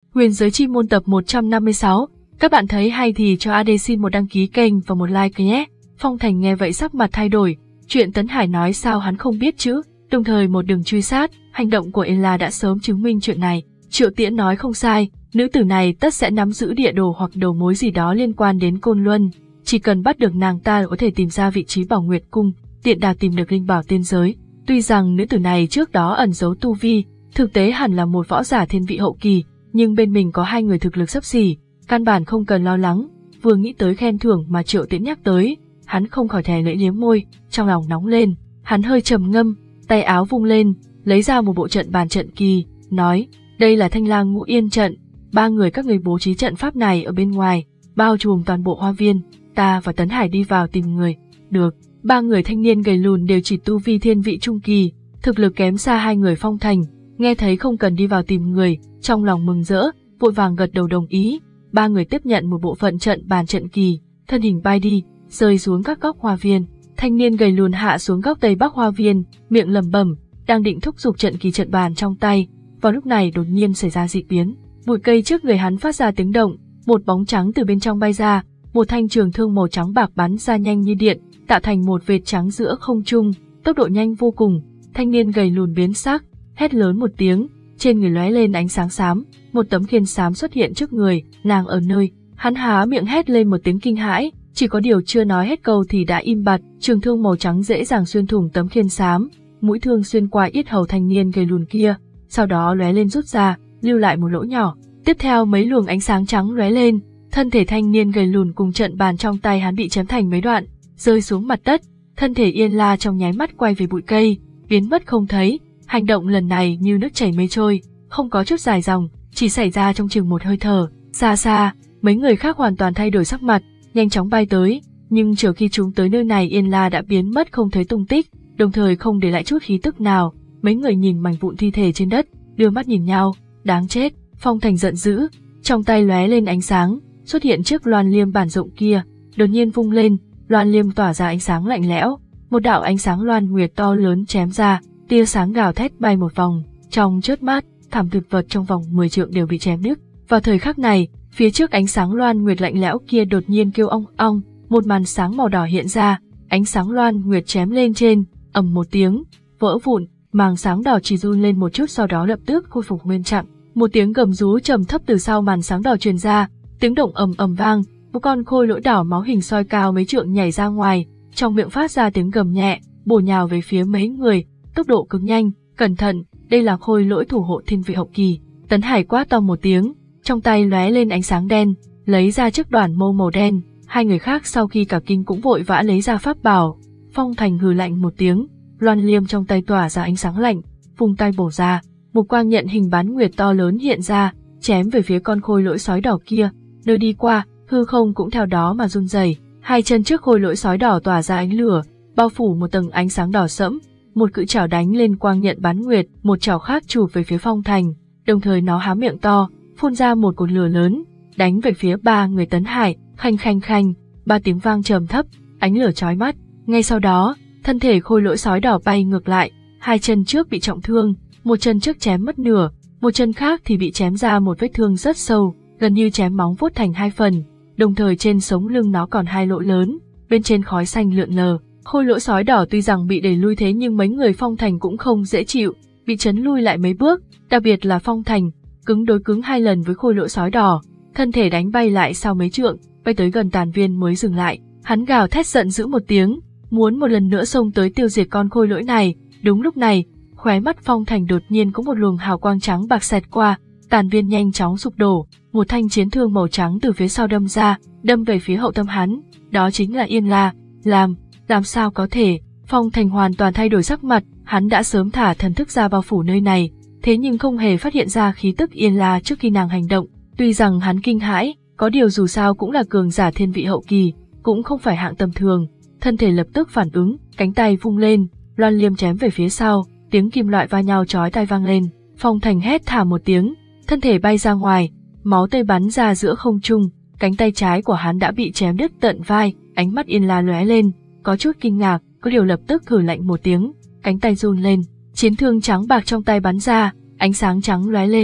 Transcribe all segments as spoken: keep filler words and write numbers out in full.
Huyền giới chi môn tập một trăm năm mươi sáu. Các bạn thấy hay thì cho a đê xin một đăng ký kênh và một like nhé. Phong Thành nghe vậy sắc mặt thay đổi. Chuyện Tấn Hải nói sao hắn không biết chứ? Đồng thời một đường truy sát, hành động của Ella đã sớm chứng minh chuyện này. Triệu Tiễn nói không sai, nữ tử này tất sẽ nắm giữ địa đồ hoặc đầu mối gì đó liên quan đến Côn Luân. Chỉ cần bắt được nàng ta có thể tìm ra vị trí Bảo Nguyệt Cung, tiện đà tìm được linh bảo tiên giới. Tuy rằng nữ tử này trước đó ẩn giấu tu vi, thực tế hẳn là một võ giả thiên vị hậu kỳ, nhưng bên mình có hai người thực lực xấp xỉ, căn bản không cần lo lắng. Vừa nghĩ tới khen thưởng mà Triệu Tiễn nhắc tới, hắn không khỏi thè lưỡi liếm môi, trong lòng nóng lên. Hắn hơi trầm ngâm, tay áo vung lên, lấy ra một bộ trận bàn trận kỳ, nói: đây là Thanh Lang Ngũ Yên trận, ba người các người bố trí trận pháp này ở bên ngoài, bao trùm toàn bộ hoa viên. Ta và Tấn Hải đi vào tìm người. Được. Ba người thanh niên gầy lùn đều chỉ tu vi thiên vị trung kỳ, thực lực kém xa hai người Phong Thành. Nghe thấy không cần đi vào tìm người, trong lòng mừng rỡ, vội vàng gật đầu đồng ý. Ba người tiếp nhận một bộ phận trận bàn trận kỳ, thân hình bay đi, rơi xuống các góc hoa viên. Thanh niên gầy lùn hạ xuống góc tây bắc hoa viên, miệng lẩm bẩm, đang định thúc giục trận kỳ trận bàn trong tay. Vào lúc này đột nhiên xảy ra dị biến, bụi cây trước người hắn phát ra tiếng động, một bóng trắng từ bên trong bay ra, một thanh trường thương màu trắng bạc bắn ra nhanh như điện, tạo thành một vệt trắng giữa không trung, tốc độ nhanh vô cùng. Thanh niên gầy lùn biến sắc, hét lớn một tiếng, trên người lóe lên ánh sáng xám, một tấm khiên xám xuất hiện trước người, nàng ở nơi. Hắn há miệng hét lên một tiếng kinh hãi, chỉ có điều chưa nói hết câu thì đã im bặt, trường thương màu trắng dễ dàng xuyên thủng tấm khiên xám, mũi thương xuyên qua yết hầu thanh niên gầy lùn kia, sau đó lóe lên rút ra, lưu lại một lỗ nhỏ. Tiếp theo mấy luồng ánh sáng trắng lóe lên, thân thể thanh niên gầy lùn cùng trận bàn trong tay hắn bị chém thành mấy đoạn, rơi xuống mặt đất. Thân thể Yên La trong nháy mắt quay về bụi cây, biến mất không thấy. Hành động lần này như nước chảy mây trôi, không có chút dài dòng, chỉ xảy ra trong chừng một hơi thở. Xa xa, mấy người khác hoàn toàn thay đổi sắc mặt, nhanh chóng bay tới, nhưng chờ khi chúng tới nơi này Yên La đã biến mất không thấy tung tích, đồng thời không để lại chút khí tức nào. Mấy người nhìn mảnh vụn thi thể trên đất, đưa mắt nhìn nhau, đáng chết. Phong Thành giận dữ, trong tay lóe lên ánh sáng, xuất hiện chiếc loan liêm bản rộng kia, đột nhiên vung lên, loan liêm tỏa ra ánh sáng lạnh lẽo, một đạo ánh sáng loan nguyệt to lớn chém ra, tia sáng gào thét bay một vòng, trong chớp mắt, thảm thực vật trong vòng mười trượng đều bị chém đứt. Vào thời khắc này, phía trước ánh sáng loan nguyệt lạnh lẽo kia đột nhiên kêu ong ong, một màn sáng màu đỏ hiện ra, ánh sáng loan nguyệt chém lên trên, ầm một tiếng, vỡ vụn, màn sáng đỏ chỉ run lên một chút sau đó lập tức khôi phục nguyên trạng. Một tiếng gầm rú trầm thấp từ sau màn sáng đỏ truyền ra, tiếng động ầm ầm vang, một con khôi lỗi đỏ máu hình soi cao mấy trượng nhảy ra ngoài, trong miệng phát ra tiếng gầm nhẹ, bổ nhào về phía mấy người, tốc độ cực nhanh, cẩn thận, đây là khôi lỗi thủ hộ thiên vị hậu kỳ. Tấn Hải quát to một tiếng, trong tay lóe lên ánh sáng đen, lấy ra chiếc đoản mâu màu đen. Hai người khác sau khi cả kinh cũng vội vã lấy ra pháp bảo. Phong Thành hừ lạnh một tiếng, loan liêm trong tay tỏa ra ánh sáng lạnh, vung tay bổ ra, một quang nhận hình bán nguyệt to lớn hiện ra, chém về phía con khôi lỗi sói đỏ kia. Nơi đi qua, hư không cũng theo đó mà run rẩy. Hai chân trước khôi lỗi sói đỏ tỏa ra ánh lửa, bao phủ một tầng ánh sáng đỏ sẫm. Một cự chảo đánh lên quang nhận bán nguyệt, một chảo khác chụp về phía Phong Thành, đồng thời nó há miệng to, phun ra một cột lửa lớn, đánh về phía ba người Tấn Hải. Khanh khanh khanh, ba tiếng vang trầm thấp, ánh lửa chói mắt. Ngay sau đó, thân thể khôi lỗi sói đỏ bay ngược lại, hai chân trước bị trọng thương, một chân trước chém mất nửa, một chân khác thì bị chém ra một vết thương rất sâu, gần như chém móng vuốt thành hai phần, đồng thời trên sống lưng nó còn hai lỗ lớn, bên trên khói xanh lượn lờ. Khôi lỗi sói đỏ tuy rằng bị đẩy lui thế nhưng mấy người Phong Thành cũng không dễ chịu, bị chấn lui lại mấy bước, đặc biệt là Phong Thành, cứng đối cứng hai lần với khôi lỗi sói đỏ, thân thể đánh bay lại sau mấy trượng, bay tới gần tàn viên mới dừng lại. Hắn gào thét giận dữ một tiếng, muốn một lần nữa xông tới tiêu diệt con khôi lỗi này. Đúng lúc này, khóe mắt Phong Thành đột nhiên có một luồng hào quang trắng bạc xẹt qua, tàn viên nhanh chóng sụp đổ, một thanh chiến thương màu trắng từ phía sau đâm ra, đâm về phía hậu tâm hắn, đó chính là Yên La. Làm, làm sao có thể? Phong Thành hoàn toàn thay đổi sắc mặt, hắn đã sớm thả thần thức ra bao phủ nơi này, thế nhưng không hề phát hiện ra khí tức Yên La trước khi nàng hành động. Tuy rằng hắn kinh hãi, có điều dù sao cũng là cường giả thiên vị hậu kỳ, cũng không phải hạng tầm thường, thân thể lập tức phản ứng, cánh tay vung lên, loan liêm chém về phía sau, tiếng kim loại va nhau chói tai vang lên. Phong Thành hét thảm một tiếng, thân thể bay ra ngoài, máu tươi bắn ra giữa không trung, cánh tay trái của hắn đã bị chém đứt tận vai. Ánh mắt Yên La lóe lên, có chút kinh ngạc, có điều lập tức hừ lạnh một tiếng, cánh tay run lên, chiến thương trắng bạc trong tay bắn ra, ánh sáng trắng lóe lên,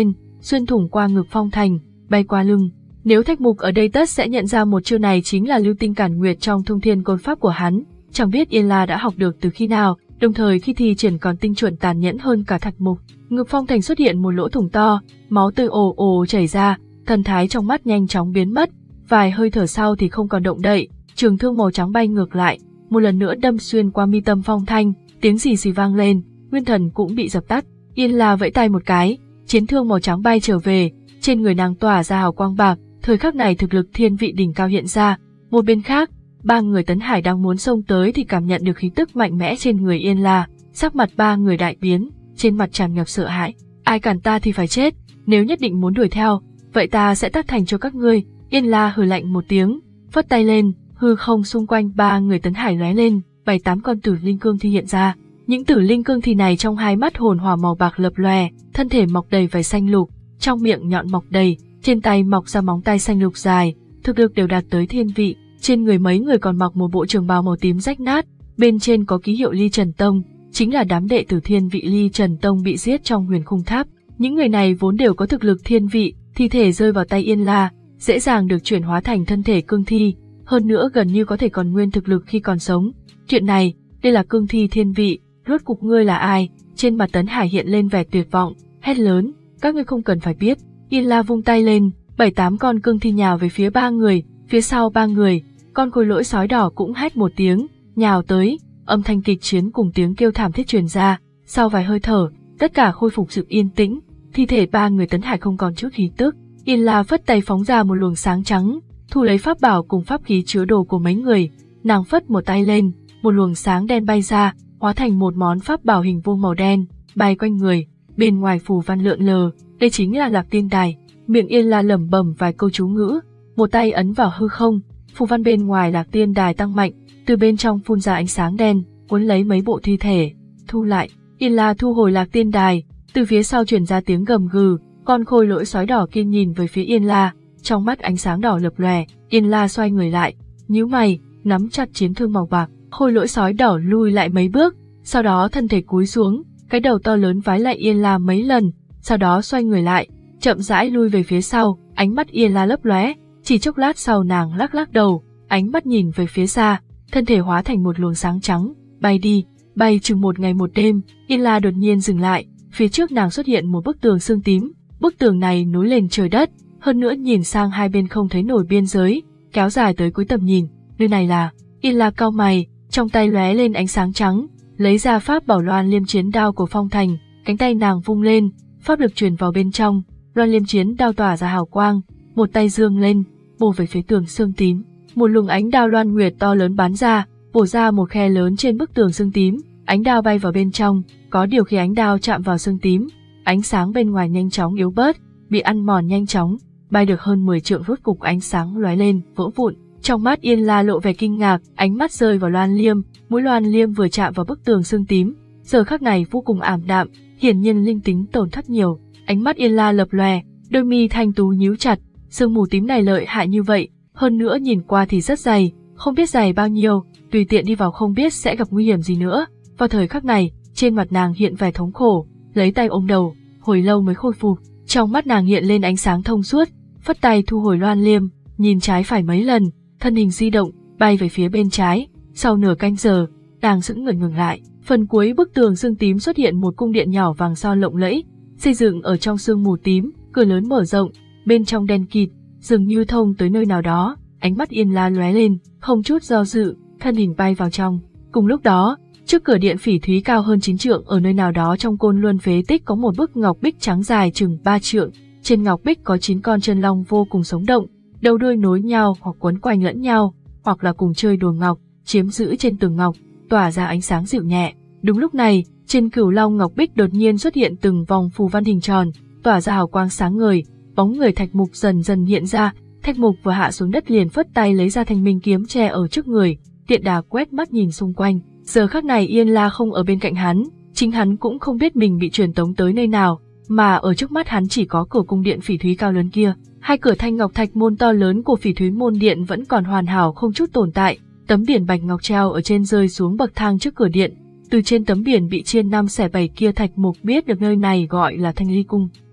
xuyên thủng qua ngực Phong Thành, bay qua lưng. Nếu Thạch Mục ở đây tất sẽ nhận ra một chiêu này chính là lưu tinh cản nguyệt trong thông thiên côn pháp của hắn, chẳng biết Yên La đã học được từ khi nào, đồng thời khi thi triển còn tinh chuẩn tàn nhẫn hơn cả Thạch Mục. Ngực Phong Thành xuất hiện một lỗ thủng to, máu tươi ồ ồ chảy ra, thần thái trong mắt nhanh chóng biến mất, vài hơi thở sau thì không còn động đậy, trường thương màu trắng bay ngược lại, một lần nữa đâm xuyên qua mi tâm Phong Thanh, tiếng xì xì vang lên, nguyên thần cũng bị dập tắt. Yên La vẫy tay một cái, chiến thương màu trắng bay trở về, trên người nàng tỏa ra hào quang bạc, thời khắc này thực lực thiên vị đỉnh cao hiện ra. Một bên khác, ba người Tấn Hải đang muốn xông tới thì cảm nhận được khí tức mạnh mẽ trên người Yên La, sắc mặt ba người đại biến, trên mặt tràn ngập sợ hãi. Ai cản ta thì phải chết, nếu nhất định muốn đuổi theo, vậy ta sẽ tác thành cho các ngươi. Yên La hừ lạnh một tiếng, phất tay lên, hư không xung quanh ba người Tấn Hải lóe lên, bảy tám con tử linh cương thi hiện ra. Những tử linh cương thi này trong hai mắt hồn hỏa màu bạc lập lòe, thân thể mọc đầy vảy xanh lục, trong miệng nhọn mọc đầy, trên tay mọc ra móng tay xanh lục dài, thực lực đều đạt tới thiên vị. Trên người mấy người còn mặc một bộ trường bào màu tím rách nát, bên trên có ký hiệu Ly Trần Tông, chính là đám đệ tử thiên vị Ly Trần Tông bị giết trong Huyền Khung Tháp. Những người này vốn đều có thực lực thiên vị, thi thể rơi vào tay Yên La, dễ dàng được chuyển hóa thành thân thể cương thi, hơn nữa gần như có thể còn nguyên thực lực khi còn sống. Chuyện này, đây là cương thi thiên vị, rốt cục ngươi là ai? Trên mặt Tấn Hải hiện lên vẻ tuyệt vọng, hét lớn, các ngươi không cần phải biết. Yên La vung tay lên, bảy tám con cương thi nhào về phía ba người, phía sau ba người, con khôi lỗi sói đỏ cũng hét một tiếng, nhào tới, âm thanh kịch chiến cùng tiếng kêu thảm thiết truyền ra. Sau vài hơi thở, tất cả khôi phục sự yên tĩnh, thi thể ba người Tấn Hải không còn chút khí tức. Yên La phất tay phóng ra một luồng sáng trắng, thu lấy pháp bảo cùng pháp khí chứa đồ của mấy người, nàng phất một tay lên, một luồng sáng đen bay ra, hóa thành một món pháp bảo hình vuông màu đen, bay quanh người, bên ngoài phù văn lượn lờ, đây chính là Lạc Tiên Đài. Miệng Yên La lẩm bẩm vài câu chú ngữ, một tay ấn vào hư không, phù văn bên ngoài Lạc Tiên Đài tăng mạnh, từ bên trong phun ra ánh sáng đen, cuốn lấy mấy bộ thi thể, thu lại. Yên La thu hồi Lạc Tiên Đài, từ phía sau truyền ra tiếng gầm gừ, con khôi lỗi sói đỏ kia nhìn về phía Yên La, trong mắt ánh sáng đỏ lập lòe. Yên La xoay người lại, nhíu mày, nắm chặt chiến thương màu bạc. Khôi lỗi sói đỏ lui lại mấy bước, sau đó thân thể cúi xuống, cái đầu to lớn vái lại Yên La mấy lần, sau đó xoay người lại, chậm rãi lui về phía sau. Ánh mắt Yên La lấp lóe, chỉ chốc lát sau nàng lắc lắc đầu, ánh mắt nhìn về phía xa, thân thể hóa thành một luồng sáng trắng, bay đi, bay chừng một ngày một đêm. Yên La đột nhiên dừng lại, phía trước nàng xuất hiện một bức tường xương tím, bức tường này nối lên trời đất, hơn nữa nhìn sang hai bên không thấy nổi biên giới, kéo dài tới cuối tầm nhìn. Nơi này là... Yên La cau mày, trong tay lóe lên ánh sáng trắng, lấy ra pháp bảo Loan Liêm chiến đao của Phong Thành, cánh tay nàng vung lên, pháp lực truyền vào bên trong, Loan Liêm chiến đao tỏa ra hào quang, một tay giương lên, bổ về phía tường xương tím. Một luồng ánh đao loan nguyệt to lớn bắn ra, bổ ra một khe lớn trên bức tường xương tím, ánh đao bay vào bên trong, có điều khi ánh đao chạm vào xương tím, ánh sáng bên ngoài nhanh chóng yếu bớt, bị ăn mòn nhanh chóng, bay được hơn mười trượng rốt cục ánh sáng lóe lên, vỡ vụn. Trong mắt Yên La lộ vẻ kinh ngạc, ánh mắt rơi vào Loan Liêm, mũi Loan Liêm vừa chạm vào bức tường xương tím, giờ khắc này vô cùng ảm đạm, hiển nhiên linh tính tổn thất nhiều. Ánh mắt Yên La lập lòe, đôi mi thanh tú nhíu chặt, sương mù tím này lợi hại như vậy, hơn nữa nhìn qua thì rất dày, không biết dày bao nhiêu, tùy tiện đi vào không biết sẽ gặp nguy hiểm gì nữa. Vào thời khắc này, trên mặt nàng hiện vẻ thống khổ, lấy tay ôm đầu, hồi lâu mới khôi phục. Trong mắt nàng hiện lên ánh sáng thông suốt, phất tay thu hồi Loan Liêm, nhìn trái phải mấy lần, thân hình di động, bay về phía bên trái. Sau nửa canh giờ, nàng sững người ngừng lại. Phần cuối bức tường xương tím xuất hiện một cung điện nhỏ vàng son lộng lẫy, xây dựng ở trong sương mù tím, cửa lớn mở rộng, bên trong đen kịt, dường như thông tới nơi nào đó. Ánh mắt Yên La lóe lên, không chút do dự, thân hình bay vào trong. Cùng lúc đó, trước cửa điện phỉ thúy cao hơn chín trượng ở nơi nào đó trong Côn Luân phế tích có một bức ngọc bích trắng dài chừng ba trượng. Trên ngọc bích có chín con chân long vô cùng sống động, đầu đuôi nối nhau hoặc quấn quanh lẫn nhau, hoặc là cùng chơi đùa ngọc, chiếm giữ trên tường ngọc, tỏa ra ánh sáng dịu nhẹ. Đúng lúc này, trên cửu long ngọc bích đột nhiên xuất hiện từng vòng phù văn hình tròn, tỏa ra hào quang sáng ngời, bóng người Thạch Mục dần dần hiện ra. Thạch Mục vừa hạ xuống đất liền phất tay lấy ra thanh minh kiếm che ở trước người, tiện đà quét mắt nhìn xung quanh. Giờ khắc này Yên La không ở bên cạnh hắn, chính hắn cũng không biết mình bị truyền tống tới nơi nào, mà ở trước mắt hắn chỉ có cửa cung điện phỉ thúy cao lớn kia. Hai cửa thanh ngọc thạch môn to lớn của phỉ thúy môn điện vẫn còn hoàn hảo không chút tồn tại, tấm biển bạch ngọc treo ở trên rơi xuống bậc thang trước cửa điện. Từ trên tấm biển bị chia năm xẻ bảy kia Thạch Mục biết được nơi này gọi là Thanh Ly Cung.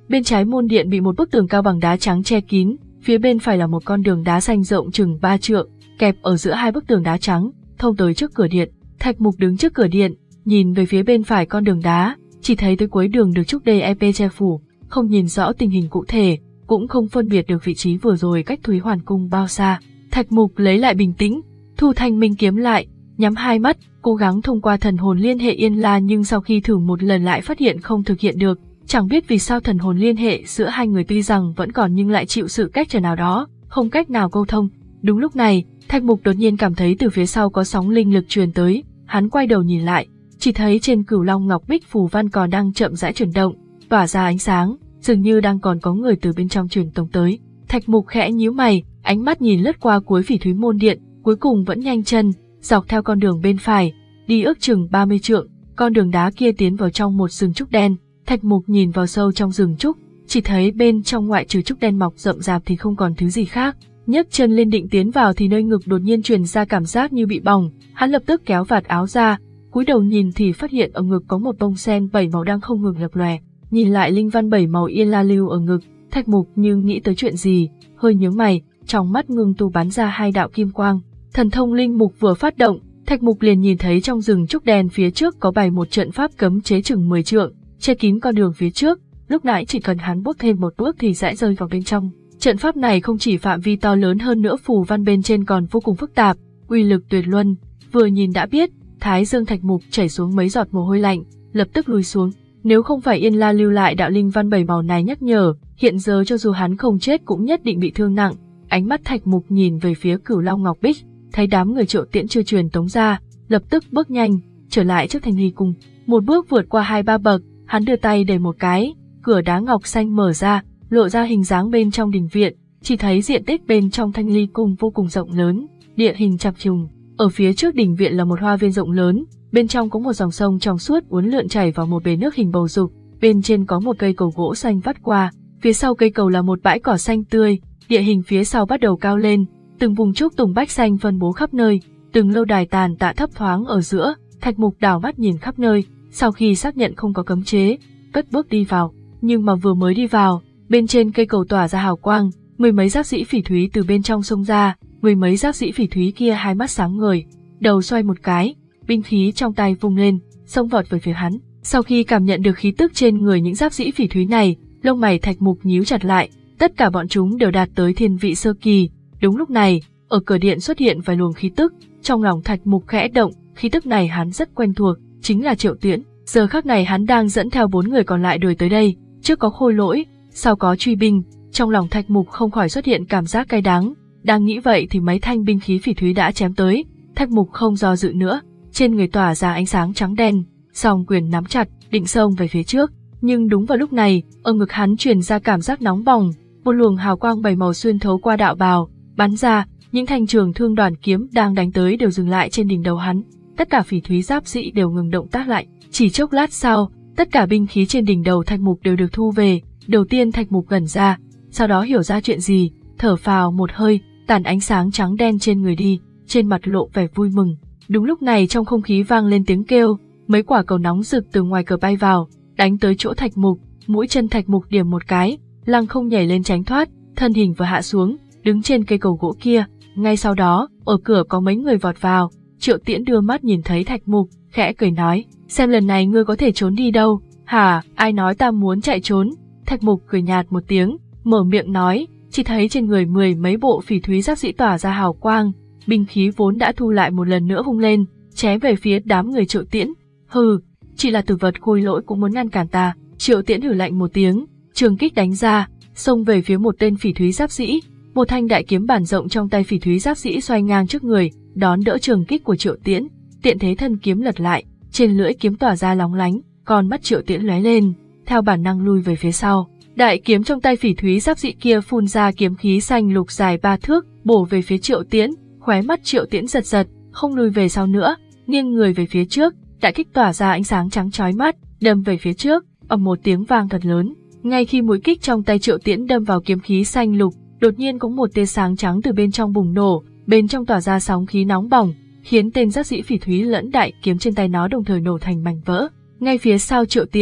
Bên trái môn điện bị một bức tường cao bằng đá trắng che kín, phía bên phải là một con đường đá xanh rộng chừng ba trượng, kẹp ở giữa hai bức tường đá trắng, thông tới trước cửa điện. Thạch Mục đứng trước cửa điện, nhìn về phía bên phải con đường đá, chỉ thấy tới cuối đường được trúc đê che phủ, không nhìn rõ tình hình cụ thể, cũng không phân biệt được vị trí vừa rồi cách Thúy Hoàn cung bao xa. Thạch Mục lấy lại bình tĩnh, thu thanh minh kiếm lại, nhắm hai mắt, cố gắng thông qua thần hồn liên hệ Yên La, nhưng sau khi thử một lần lại phát hiện không thực hiện được. Chẳng biết vì sao thần hồn liên hệ giữa hai người tuy rằng vẫn còn nhưng lại chịu sự cách trở nào đó, không cách nào câu thông. Đúng lúc này, Thạch Mục đột nhiên cảm thấy từ phía sau có sóng linh lực truyền tới, hắn quay đầu nhìn lại, chỉ thấy trên Cửu Long Ngọc Bích phù văn còn đang chậm rãi chuyển động, tỏa ra ánh sáng, dường như đang còn có người từ bên trong truyền tống tới. Thạch Mục khẽ nhíu mày, ánh mắt nhìn lướt qua cuối Phỉ Thúy môn điện, cuối cùng vẫn nhanh chân, dọc theo con đường bên phải, đi ước chừng ba mươi trượng, con đường đá kia tiến vào trong một rừng trúc đen. Thạch Mục nhìn vào sâu trong rừng trúc, chỉ thấy bên trong ngoại trừ trúc đen mọc rậm rạp thì không còn thứ gì khác. Nhấc chân lên định tiến vào thì nơi ngực đột nhiên truyền ra cảm giác như bị bỏng, hắn lập tức kéo vạt áo ra, cúi đầu nhìn thì phát hiện ở ngực có một bông sen bảy màu đang không ngừng lập lòe. Nhìn lại linh văn bảy màu Yên La lưu ở ngực, Thạch Mục như nghĩ tới chuyện gì, hơi nhướng mày, trong mắt ngưng tu bắn ra hai đạo kim quang. Thần thông linh mục vừa phát động, Thạch Mục liền nhìn thấy trong rừng trúc đen phía trước có bày một trận pháp cấm chế chừng mười trượng, che kín con đường phía trước, lúc nãy chỉ cần hắn bước thêm một bước thì sẽ rơi vào bên trong. Trận pháp này không chỉ phạm vi to lớn hơn nữa, phù văn bên trên còn vô cùng phức tạp, uy lực tuyệt luân, vừa nhìn đã biết. Thái dương Thạch Mục chảy xuống mấy giọt mồ hôi lạnh, lập tức lùi xuống. Nếu không phải Yên La lưu lại đạo linh văn bảy màu này nhắc nhở, hiện giờ cho dù hắn không chết cũng nhất định bị thương nặng. Ánh mắt Thạch Mục nhìn về phía Cửu Long Ngọc Bích, thấy đám người Triệu Tiễn chưa truyền tống ra, lập tức bước nhanh trở lại trước Thanh Ly Cung. Một bước vượt qua hai ba bậc, hắn đưa tay đẩy một cái, cửa đá ngọc xanh mở ra, lộ ra hình dáng bên trong đình viện. Chỉ thấy diện tích bên trong Thanh Ly Cung vô cùng rộng lớn, địa hình chập trùng. Ở phía trước đình viện là một hoa viên rộng lớn, bên trong có một dòng sông trong suốt uốn lượn chảy vào một bể nước hình bầu dục, bên trên có một cây cầu gỗ xanh vắt qua, phía sau cây cầu là một bãi cỏ xanh tươi, địa hình phía sau bắt đầu cao lên, từng vùng trúc tùng bách xanh phân bố khắp nơi, từng lâu đài tàn tạ thấp thoáng ở giữa. Thạch Mục đảo mắt nhìn khắp nơi, sau khi xác nhận không có cấm chế, cất bước đi vào, nhưng mà vừa mới đi vào, bên trên cây cầu tỏa ra hào quang, mười mấy giáp sĩ phỉ thúy từ bên trong xông ra. Mười mấy giáp sĩ phỉ thúy kia hai mắt sáng ngời, đầu xoay một cái, binh khí trong tay vung lên, xông vọt về phía hắn. Sau khi cảm nhận được khí tức trên người những giáp sĩ phỉ thúy này, lông mày Thạch Mục nhíu chặt lại, tất cả bọn chúng đều đạt tới thiên vị sơ kỳ. Đúng lúc này, ở cửa điện xuất hiện vài luồng khí tức, trong lòng Thạch Mục khẽ động, khí tức này hắn rất quen thuộc, chính là Triệu Tiễn. Giờ khắc này hắn đang dẫn theo bốn người còn lại đuổi tới đây, trước có Khôi Lỗi, sau có truy binh, trong lòng Thạch Mục không khỏi xuất hiện cảm giác cay đắng. Đang nghĩ vậy thì mấy thanh binh khí phỉ thúy đã chém tới, Thạch Mục không do dự nữa, trên người tỏa ra ánh sáng trắng đen, song quyền nắm chặt, định xông về phía trước. Nhưng đúng vào lúc này, ở ngực hắn truyền ra cảm giác nóng bỏng, một luồng hào quang bảy màu xuyên thấu qua đạo bào, bắn ra, những thanh trường thương đoàn kiếm đang đánh tới đều dừng lại trên đỉnh đầu hắn. Tất cả phỉ thúy giáp sĩ đều ngừng động tác lại. Chỉ chốc lát sau, tất cả binh khí trên đỉnh đầu Thạch Mục đều được thu về. Đầu tiên Thạch Mục ngẩn ra, sau đó hiểu ra chuyện gì, thở phào một hơi, tản ánh sáng trắng đen trên người đi, trên mặt lộ vẻ vui mừng. Đúng lúc này trong không khí vang lên tiếng kêu, mấy quả cầu nóng rực từ ngoài cửa bay vào, đánh tới chỗ Thạch Mục. Mũi chân Thạch Mục điểm một cái, lăng không nhảy lên tránh thoát, thân hình vừa hạ xuống, đứng trên cây cầu gỗ kia. Ngay sau đó, ở cửa có mấy người vọt vào. Triệu Tiễn đưa mắt nhìn thấy Thạch Mục, khẽ cười nói, xem lần này ngươi có thể trốn đi đâu. Hả, ai nói ta muốn chạy trốn? Thạch Mục cười nhạt một tiếng, mở miệng nói, chỉ thấy trên người mười mấy bộ phỉ thúy giáp sĩ tỏa ra hào quang, binh khí vốn đã thu lại một lần nữa vung lên, chém về phía đám người Triệu Tiễn. Hừ, chỉ là tử vật Khôi Lỗi cũng muốn ngăn cản ta. Triệu Tiễn hừ lạnh một tiếng, trường kích đánh ra, xông về phía một tên phỉ thúy giáp sĩ. Một thanh đại kiếm bản rộng trong tay phỉ thúy giáp sĩ xoay ngang trước người, đón đỡ trường kích của Triệu Tiễn. Tiện thế thân kiếm lật lại, trên lưỡi kiếm tỏa ra lóng lánh, con mắt Triệu Tiễn lóe lên, theo bản năng lui về phía sau. Đại kiếm trong tay phỉ thúy giáp sĩ kia phun ra kiếm khí xanh lục dài ba thước, bổ về phía Triệu Tiễn. Khóe mắt Triệu Tiễn giật giật, không lùi về sau nữa, nghiêng người về phía trước, đại kích tỏa ra ánh sáng trắng chói mắt, đâm về phía trước, ầm một tiếng vang thật lớn. Ngay khi mũi kích trong tay Triệu Tiễn đâm vào kiếm khí xanh lục, đột nhiên có một tia sáng trắng từ bên trong bùng nổ, bên trong tỏa ra sóng khí nóng bỏng, khiến tên giáp sĩ phỉ thúy lẫn đại kiếm trên tay nó đồng thời nổ thành mảnh vỡ. Ngay phía sau Triệu Tiễn,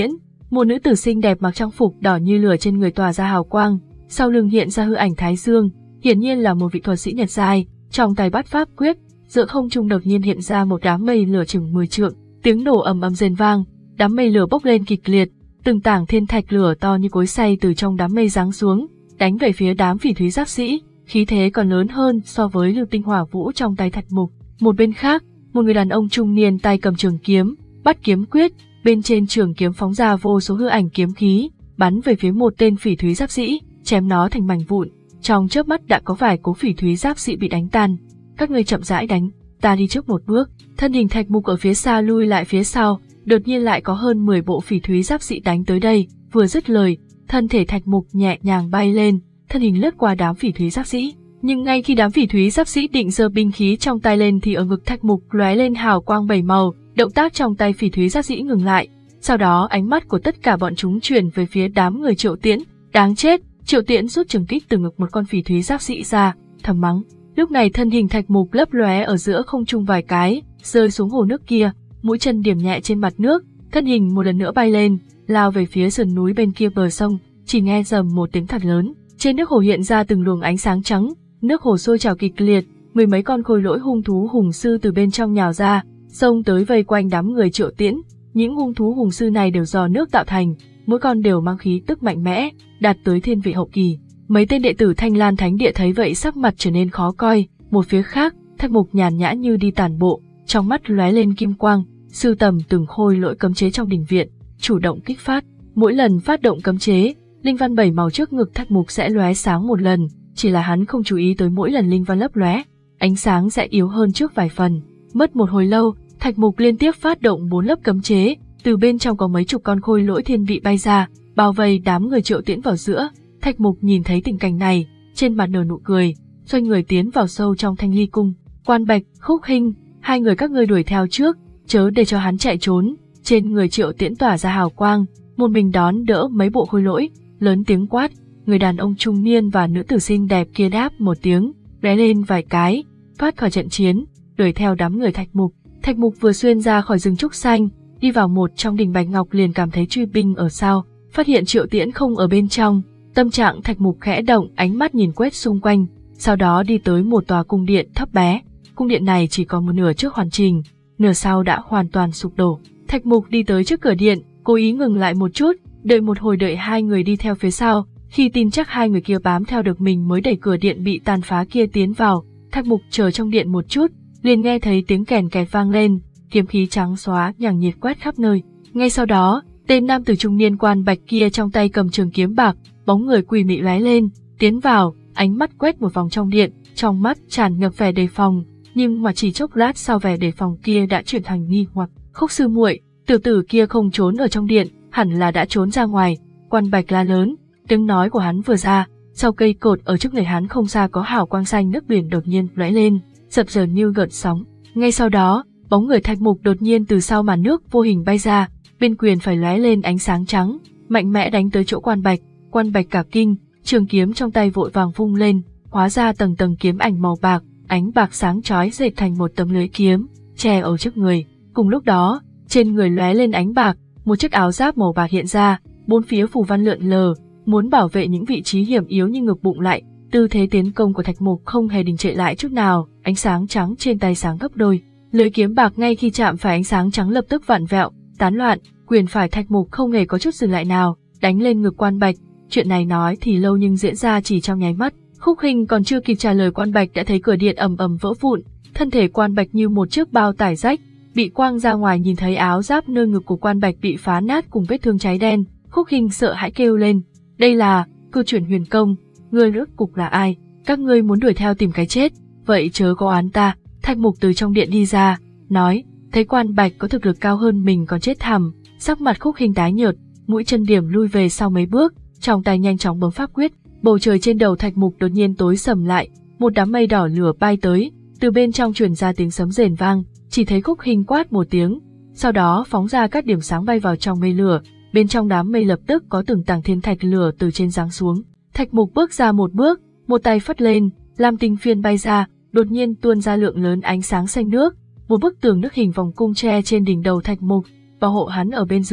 Một nữ tử xinh đẹp mặc trang phục đỏ như lửa trên người tỏa ra hào quang, sau lưng hiện ra hư ảnh Thái Dương, hiển nhiên là một vị thuật sĩ Nhật giai, trong tay bắt pháp quyết, giữa không trung đột nhiên hiện ra một đám mây lửa chừng mười trượng, tiếng nổ ầm ầm rền vang, đám mây lửa bốc lên kịch liệt, từng tảng thiên thạch lửa to như cối xay từ trong đám mây giáng xuống, đánh về phía đám phỉ thúy giáp sĩ, khí thế còn lớn hơn so với lưu tinh hỏa vũ trong tay Thạch Mục. Một bên khác, một người đàn ông trung niên tay cầm trường kiếm, bắt kiếm quyết, bên trên trường kiếm phóng ra vô số hư ảnh kiếm khí, bắn về phía một tên phỉ thúy giáp sĩ, chém nó thành mảnh vụn. Trong chớp mắt đã có vài cố phỉ thúy giáp sĩ bị đánh tan. Các ngươi chậm rãi đánh, ta đi trước một bước. Thân hình Thạch Mục ở phía xa lui lại phía sau, đột nhiên lại có hơn mười bộ phỉ thúy giáp sĩ đánh tới đây. Vừa dứt lời, thân thể Thạch Mục nhẹ nhàng bay lên, thân hình lướt qua đám phỉ thúy giáp sĩ. Nhưng ngay khi đám phỉ thúy giáp sĩ định giơ binh khí trong tay lên thì ở ngực Thạch Mục lóe lên hào quang bảy màu, động tác trong tay phỉ thúy giáp sĩ ngừng lại. Sau đó ánh mắt của tất cả bọn chúng chuyển về phía đám người Triệu Tiễn. Đáng chết! Triệu Tiễn rút trường kích từ ngực một con phỉ thúy giáp sĩ ra, thầm mắng. Lúc này thân hình Thạch Mục lấp lóe ở giữa không trung vài cái, rơi xuống hồ nước kia, mũi chân điểm nhẹ trên mặt nước, thân hình một lần nữa bay lên, lao về phía sườn núi bên kia bờ sông. Chỉ nghe rầm một tiếng thật lớn, trên nước hồ hiện ra từng luồng ánh sáng trắng, nước hồ sôi trào kịch liệt, mười mấy con khôi lỗi hung thú hùng sư từ bên trong nhào ra, xông tới vây quanh đám người Triệu Tiễn. Những hung thú hùng sư này đều do nước tạo thành, mỗi con đều mang khí tức mạnh mẽ, đạt tới thiên vị hậu kỳ. Mấy tên đệ tử Thanh Lan Thánh Địa thấy vậy sắc mặt trở nên khó coi. Một phía khác, Thạch Mục nhàn nhã như đi tản bộ, trong mắt lóe lên kim quang, sưu tầm từng khôi lỗi cấm chế trong đình viện, chủ động kích phát. Mỗi lần phát động cấm chế, linh văn bảy màu trước ngực Thạch Mục sẽ lóe sáng một lần, chỉ là hắn không chú ý tới mỗi lần linh văn lấp lóe, ánh sáng sẽ yếu hơn trước vài phần. Mất một hồi lâu, Thạch Mục liên tiếp phát động bốn lớp cấm chế, từ bên trong có mấy chục con khôi lỗi thiên vị bay ra, bao vây đám người Triệu Tiễn vào giữa. Thạch Mục nhìn thấy tình cảnh này, trên mặt nở nụ cười, xoay người tiến vào sâu trong Thanh Ly Cung. Quan Bạch, Khúc Hinh, hai người các ngươi đuổi theo trước, chớ để cho hắn chạy trốn. Trên người Triệu Tiễn tỏa ra hào quang, một mình đón đỡ mấy bộ khôi lỗi, lớn tiếng quát. Người đàn ông trung niên và nữ tử xinh đẹp kia đáp một tiếng, lóe lên vài cái, thoát khỏi trận chiến, đuổi theo đám người Thạch Mục. Thạch Mục vừa xuyên ra khỏi rừng trúc xanh, đi vào một trong đình Bạch Ngọc liền cảm thấy truy binh ở sau, phát hiện Triệu Tiễn không ở bên trong, tâm trạng Thạch Mục khẽ động, ánh mắt nhìn quét xung quanh, sau đó đi tới một tòa cung điện thấp bé. Cung điện này chỉ còn một nửa trước hoàn chỉnh, nửa sau đã hoàn toàn sụp đổ. Thạch Mục đi tới trước cửa điện, cố ý ngừng lại một chút, đợi một hồi đợi hai người đi theo phía sau, khi tin chắc hai người kia bám theo được mình mới đẩy cửa điện bị tàn phá kia tiến vào. Thạch Mục chờ trong điện một chút, liền nghe thấy tiếng kèn kẹt vang lên, kiếm khí trắng xóa nhằng nhiệt quét khắp nơi. Ngay sau đó, tên nam tử trung niên Quan Bạch kia trong tay cầm trường kiếm bạc, bóng người quỷ mị lóe lên, tiến vào, ánh mắt quét một vòng trong điện, trong mắt tràn ngập vẻ đề phòng, nhưng mà chỉ chốc lát sau vẻ đề phòng kia đã chuyển thành nghi hoặc. Khúc sư muội, tiểu tử kia không trốn ở trong điện, hẳn là đã trốn ra ngoài. Quan Bạch la lớn, tiếng nói của hắn vừa ra, sau cây cột ở trước người hắn không xa có hào quang xanh nước biển đột nhiên lóe lên, dập dờn như gợn sóng. Ngay sau đó, bóng người Thạch Mục đột nhiên từ sau màn nước vô hình bay ra, bên quyền phải lóe lên ánh sáng trắng, mạnh mẽ đánh tới chỗ Quan Bạch. Quan Bạch cả kinh, trường kiếm trong tay vội vàng vung lên, hóa ra tầng tầng kiếm ảnh màu bạc, ánh bạc sáng chói dệt thành một tấm lưới kiếm, che ở trước người. Cùng lúc đó, trên người lóe lên ánh bạc, một chiếc áo giáp màu bạc hiện ra, bốn phía phù văn lượn lờ, muốn bảo vệ những vị trí hiểm yếu như ngực bụng lại. Tư thế tiến công của Thạch Mục không hề đình trệ lại chút nào, ánh sáng trắng trên tay sáng gấp đôi. Lưỡi kiếm bạc ngay khi chạm phải ánh sáng trắng lập tức vặn vẹo, tán loạn, quyền phải Thạch Mục không hề có chút dừng lại nào, đánh lên ngực Quan Bạch. Chuyện này nói thì lâu nhưng diễn ra chỉ trong nháy mắt. Khúc Hinh còn chưa kịp trả lời Quan Bạch đã thấy cửa điện ầm ầm vỡ vụn, thân thể Quan Bạch như một chiếc bao tải rách, bị quăng ra ngoài. Nhìn thấy áo giáp nơi ngực của Quan Bạch bị phá nát cùng vết thương cháy đen, Khúc Hinh sợ hãi kêu lên, đây là cư chuyển huyền công, ngươi rốt cục là ai? Các ngươi muốn đuổi theo tìm cái chết, vậy chớ có oán ta. Thạch Mục từ trong điện đi ra, nói, thấy Quan Bạch có thực lực cao hơn mình còn chết thảm, sắc mặt Khúc Hinh tái nhợt, mũi chân điểm lui về sau mấy bước, trong tay nhanh chóng bấm pháp quyết. Bầu trời trên đầu Thạch Mục đột nhiên tối sầm lại, một đám mây đỏ lửa bay tới, từ bên trong truyền ra tiếng sấm rền vang, chỉ thấy Khúc Hinh quát một tiếng, sau đó phóng ra các điểm sáng bay vào trong mây lửa, bên trong đám mây lập tức có từng tảng thiên thạch lửa từ trên giáng xuống. Thạch Mục bước ra một bước, một tay phất lên, lam tinh phiên bay ra, đột nhiên tuôn ra lượng lớn ánh sáng xanh nước, một bức tường nước hình vòng cung tre trên đỉnh đầu Thạch Mục, bảo hộ hắn ở bên dưới.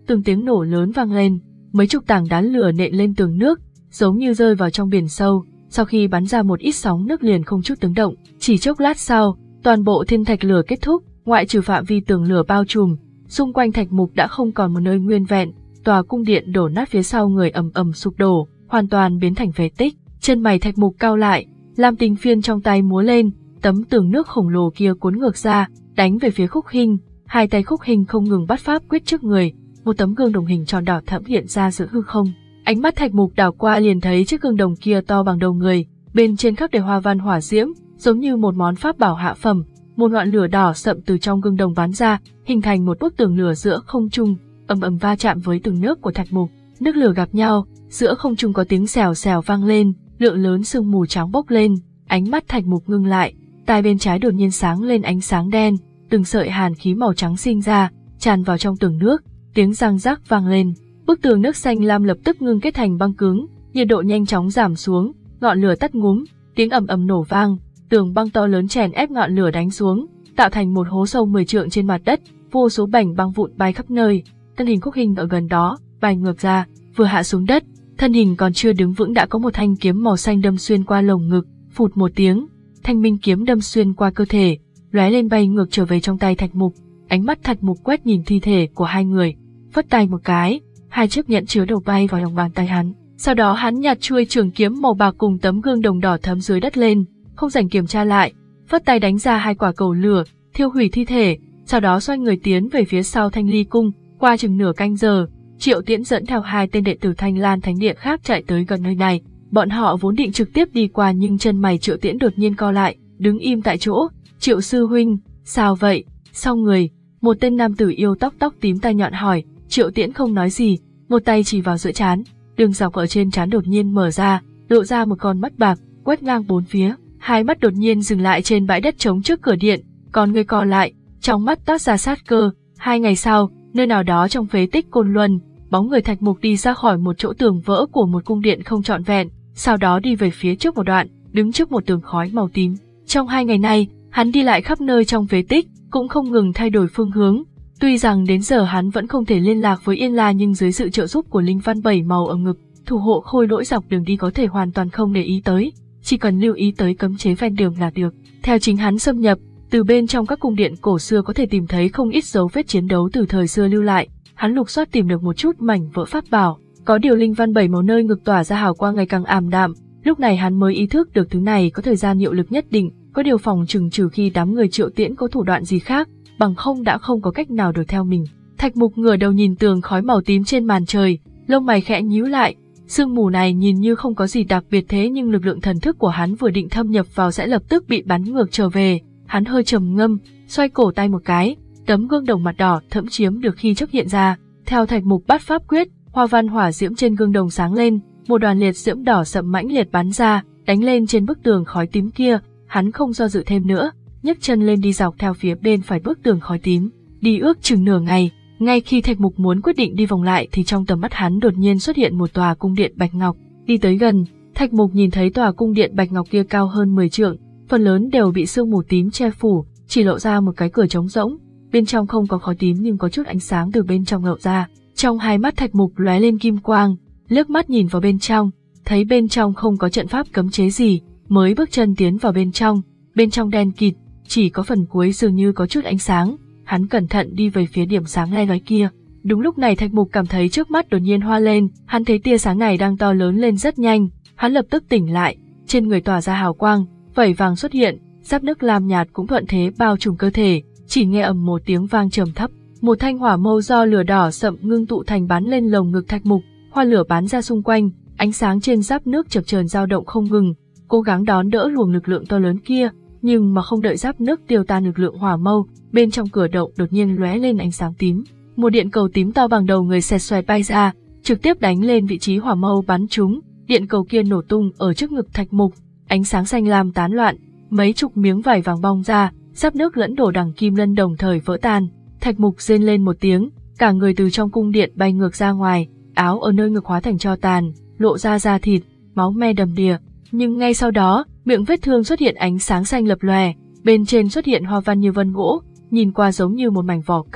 từng tiếng nổ lớn vang lên, mấy chục tảng đá lửa nện lên tường nước, giống như rơi vào trong biển sâu, sau khi bắn ra một ít sóng nước liền không chút tiếng động. Chỉ chốc lát sau, toàn bộ thiên thạch lửa kết thúc, ngoại trừ phạm vi tường lửa bao trùm, xung quanh thạch mục đã không còn một nơi nguyên vẹn, tòa cung điện đổ nát phía sau người ầm ầm sụp đổ, hoàn toàn biến thành phế tích. Chân mày thạch mục cau lại, lam tinh phiên trong tay múa lên, tấm tường nước khổng lồ kia cuốn ngược ra, đánh về phía Khúc Hinh. Hai tay Khúc Hinh không ngừng bắt pháp quyết trước người, một tấm gương đồng hình tròn đỏ thẫm hiện ra giữa hư không. Ánh mắt thạch mục đảo qua liền thấy chiếc gương đồng kia to bằng đầu người, bên trên khắc đầy hoa văn hỏa diễm, giống như một món pháp bảo hạ phẩm. Một ngọn lửa đỏ sậm từ trong gương đồng bắn ra, hình thành một bức tường lửa giữa không trung, ầm ầm va chạm với tường nước của thạch mục. Nước lửa gặp nhau, giữa không trung có tiếng xèo xèo vang lên, lượng lớn sương mù trắng bốc lên. Ánh mắt thạch mục ngưng lại, tai bên trái đột nhiên sáng lên ánh sáng đen, từng sợi hàn khí màu trắng sinh ra, tràn vào trong tường nước, tiếng răng rắc vang lên. Bức tường nước xanh lam lập tức ngưng kết thành băng cứng, nhiệt độ nhanh chóng giảm xuống, ngọn lửa tắt ngúm, tiếng ầm ầm nổ vang, tường băng to lớn chèn ép ngọn lửa đánh xuống, tạo thành một hố sâu mười trượng trên mặt đất, vô số mảnh băng vụn bay khắp nơi. Thân hình Khúc Hinh ở gần đó, bay ngược ra, vừa hạ xuống đất, thân hình còn chưa đứng vững đã có một thanh kiếm màu xanh đâm xuyên qua lồng ngực, phụt một tiếng, thanh minh kiếm đâm xuyên qua cơ thể, lóe lên bay ngược trở về trong tay thạch mục. Ánh mắt thạch mục quét nhìn thi thể của hai người, phất tay một cái, hai chiếc nhẫn chứa đồ bay vào lòng bàn tay hắn. Sau đó hắn nhặt chuôi trường kiếm màu bạc cùng tấm gương đồng đỏ thấm dưới đất lên, không dành kiểm tra lại, phất tay đánh ra hai quả cầu lửa, thiêu hủy thi thể, sau đó xoay người tiến về phía sau Thanh Ly cung. Qua chừng nửa canh giờ, Triệu Tiễn dẫn theo hai tên đệ tử Thanh Lan Thánh Địa khác chạy tới gần nơi này. Bọn họ vốn định trực tiếp đi qua nhưng chân mày Triệu Tiễn đột nhiên co lại, đứng im tại chỗ. Triệu sư huynh, sao vậy? Sau người, một tên nam tử yêu tóc tóc tím tai nhọn hỏi. Triệu Tiễn không nói gì, một tay chỉ vào giữa trán, đường dọc ở trên trán đột nhiên mở ra, lộ ra một con mắt bạc, quét ngang bốn phía. Hai mắt đột nhiên dừng lại trên bãi đất trống trước cửa điện, còn người co lại, trong mắt toát ra sát cơ. Hai ngày sau, nơi nào đó trong phế tích Côn Luân, bóng người thạch mục đi ra khỏi một chỗ tường vỡ của một cung điện không trọn vẹn, sau đó đi về phía trước một đoạn, đứng trước một tường khói màu tím. Trong hai ngày nay, hắn đi lại khắp nơi trong phế tích, cũng không ngừng thay đổi phương hướng. Tuy rằng đến giờ hắn vẫn không thể liên lạc với Yên La nhưng dưới sự trợ giúp của linh văn bảy màu ở ngực, thủ hộ khôi lỗi dọc đường đi có thể hoàn toàn không để ý tới, chỉ cần lưu ý tới cấm chế ven đường là được. Theo chính hắn xâm nhập, từ bên trong các cung điện cổ xưa có thể tìm thấy không ít dấu vết chiến đấu từ thời xưa lưu lại. Hắn lục soát tìm được một chút mảnh vỡ pháp bảo, có điều linh văn bảy màu nơi ngực tỏa ra hào quang ngày càng ảm đạm. Lúc này hắn mới ý thức được thứ này có thời gian hiệu lực nhất định, có điều phòng chừng trừ khi đám người Triệu Tiễn có thủ đoạn gì khác, bằng không đã không có cách nào đuổi theo mình. Thạch mục ngửa đầu nhìn tường khói màu tím trên màn trời, lông mày khẽ nhíu lại. Sương mù này nhìn như không có gì đặc biệt thế nhưng lực lượng thần thức của hắn vừa định thâm nhập vào sẽ lập tức bị bắn ngược trở về. Hắn hơi trầm ngâm, xoay cổ tay một cái, tấm gương đồng mặt đỏ thẫm chiếm được khi chốc hiện ra. Theo thạch mục bắt pháp quyết, hoa văn hỏa diễm trên gương đồng sáng lên, một đoàn liệt diễm đỏ sậm mãnh liệt bắn ra, đánh lên trên bức tường khói tím kia. Hắn không do dự thêm nữa, nhấc chân lên đi dọc theo phía bên phải bức tường khói tím, đi ước chừng nửa ngày. Ngay khi thạch mục muốn quyết định đi vòng lại thì trong tầm mắt hắn đột nhiên xuất hiện một tòa cung điện bạch ngọc. Đi tới gần, thạch mục nhìn thấy tòa cung điện bạch ngọc kia cao hơn mười trượng, phần lớn đều bị sương mù tím che phủ, chỉ lộ ra một cái cửa trống rỗng. Bên trong không có khói tím nhưng có chút ánh sáng từ bên trong lộ ra. Trong hai mắt thạch mục lóe lên kim quang, liếc mắt nhìn vào bên trong, thấy bên trong không có trận pháp cấm chế gì, mới bước chân tiến vào bên trong. Bên trong đen kịt, chỉ có phần cuối dường như có chút ánh sáng. Hắn cẩn thận đi về phía điểm sáng le lói kia. Đúng lúc này thạch mục cảm thấy trước mắt đột nhiên hoa lên, hắn thấy tia sáng này đang to lớn lên rất nhanh, hắn lập tức tỉnh lại, trên người tỏa ra hào quang, vảy vàng xuất hiện, giáp nước lam nhạt cũng thuận thế bao trùm cơ thể. Chỉ nghe ầm một tiếng vang trầm thấp, một thanh hỏa mâu do lửa đỏ sậm ngưng tụ thành bắn lên lồng ngực thạch mục, hoa lửa bắn ra xung quanh, ánh sáng trên giáp nước chập chờn dao động không ngừng, cố gắng đón đỡ luồng lực lượng to lớn kia, nhưng mà không đợi giáp nước tiêu tan lực lượng hỏa mâu, bên trong cửa động đột nhiên lóe lên ánh sáng tím, một điện cầu tím to bằng đầu người xẹt xoẹt bay ra, trực tiếp đánh lên vị trí hỏa mâu bắn trúng. Điện cầu kia nổ tung ở trước ngực thạch mục, ánh sáng xanh lam tán loạn, mấy chục miếng vải vàng bong ra, giáp nước lẫn đồ đằng kim lân đồng thời vỡ tan. Thạch mục rên lên một tiếng, cả người từ trong cung điện bay ngược ra ngoài, áo ở nơi ngực hóa thành tro tàn, lộ ra da thịt, máu me đầm đìa. Nhưng ngay sau đó, miệng vết thương xuất hiện ánh sáng xanh lập lòe, bên trên xuất hiện hoa văn như vân gỗ, nhìn qua giống như một mảnh vỏ cây,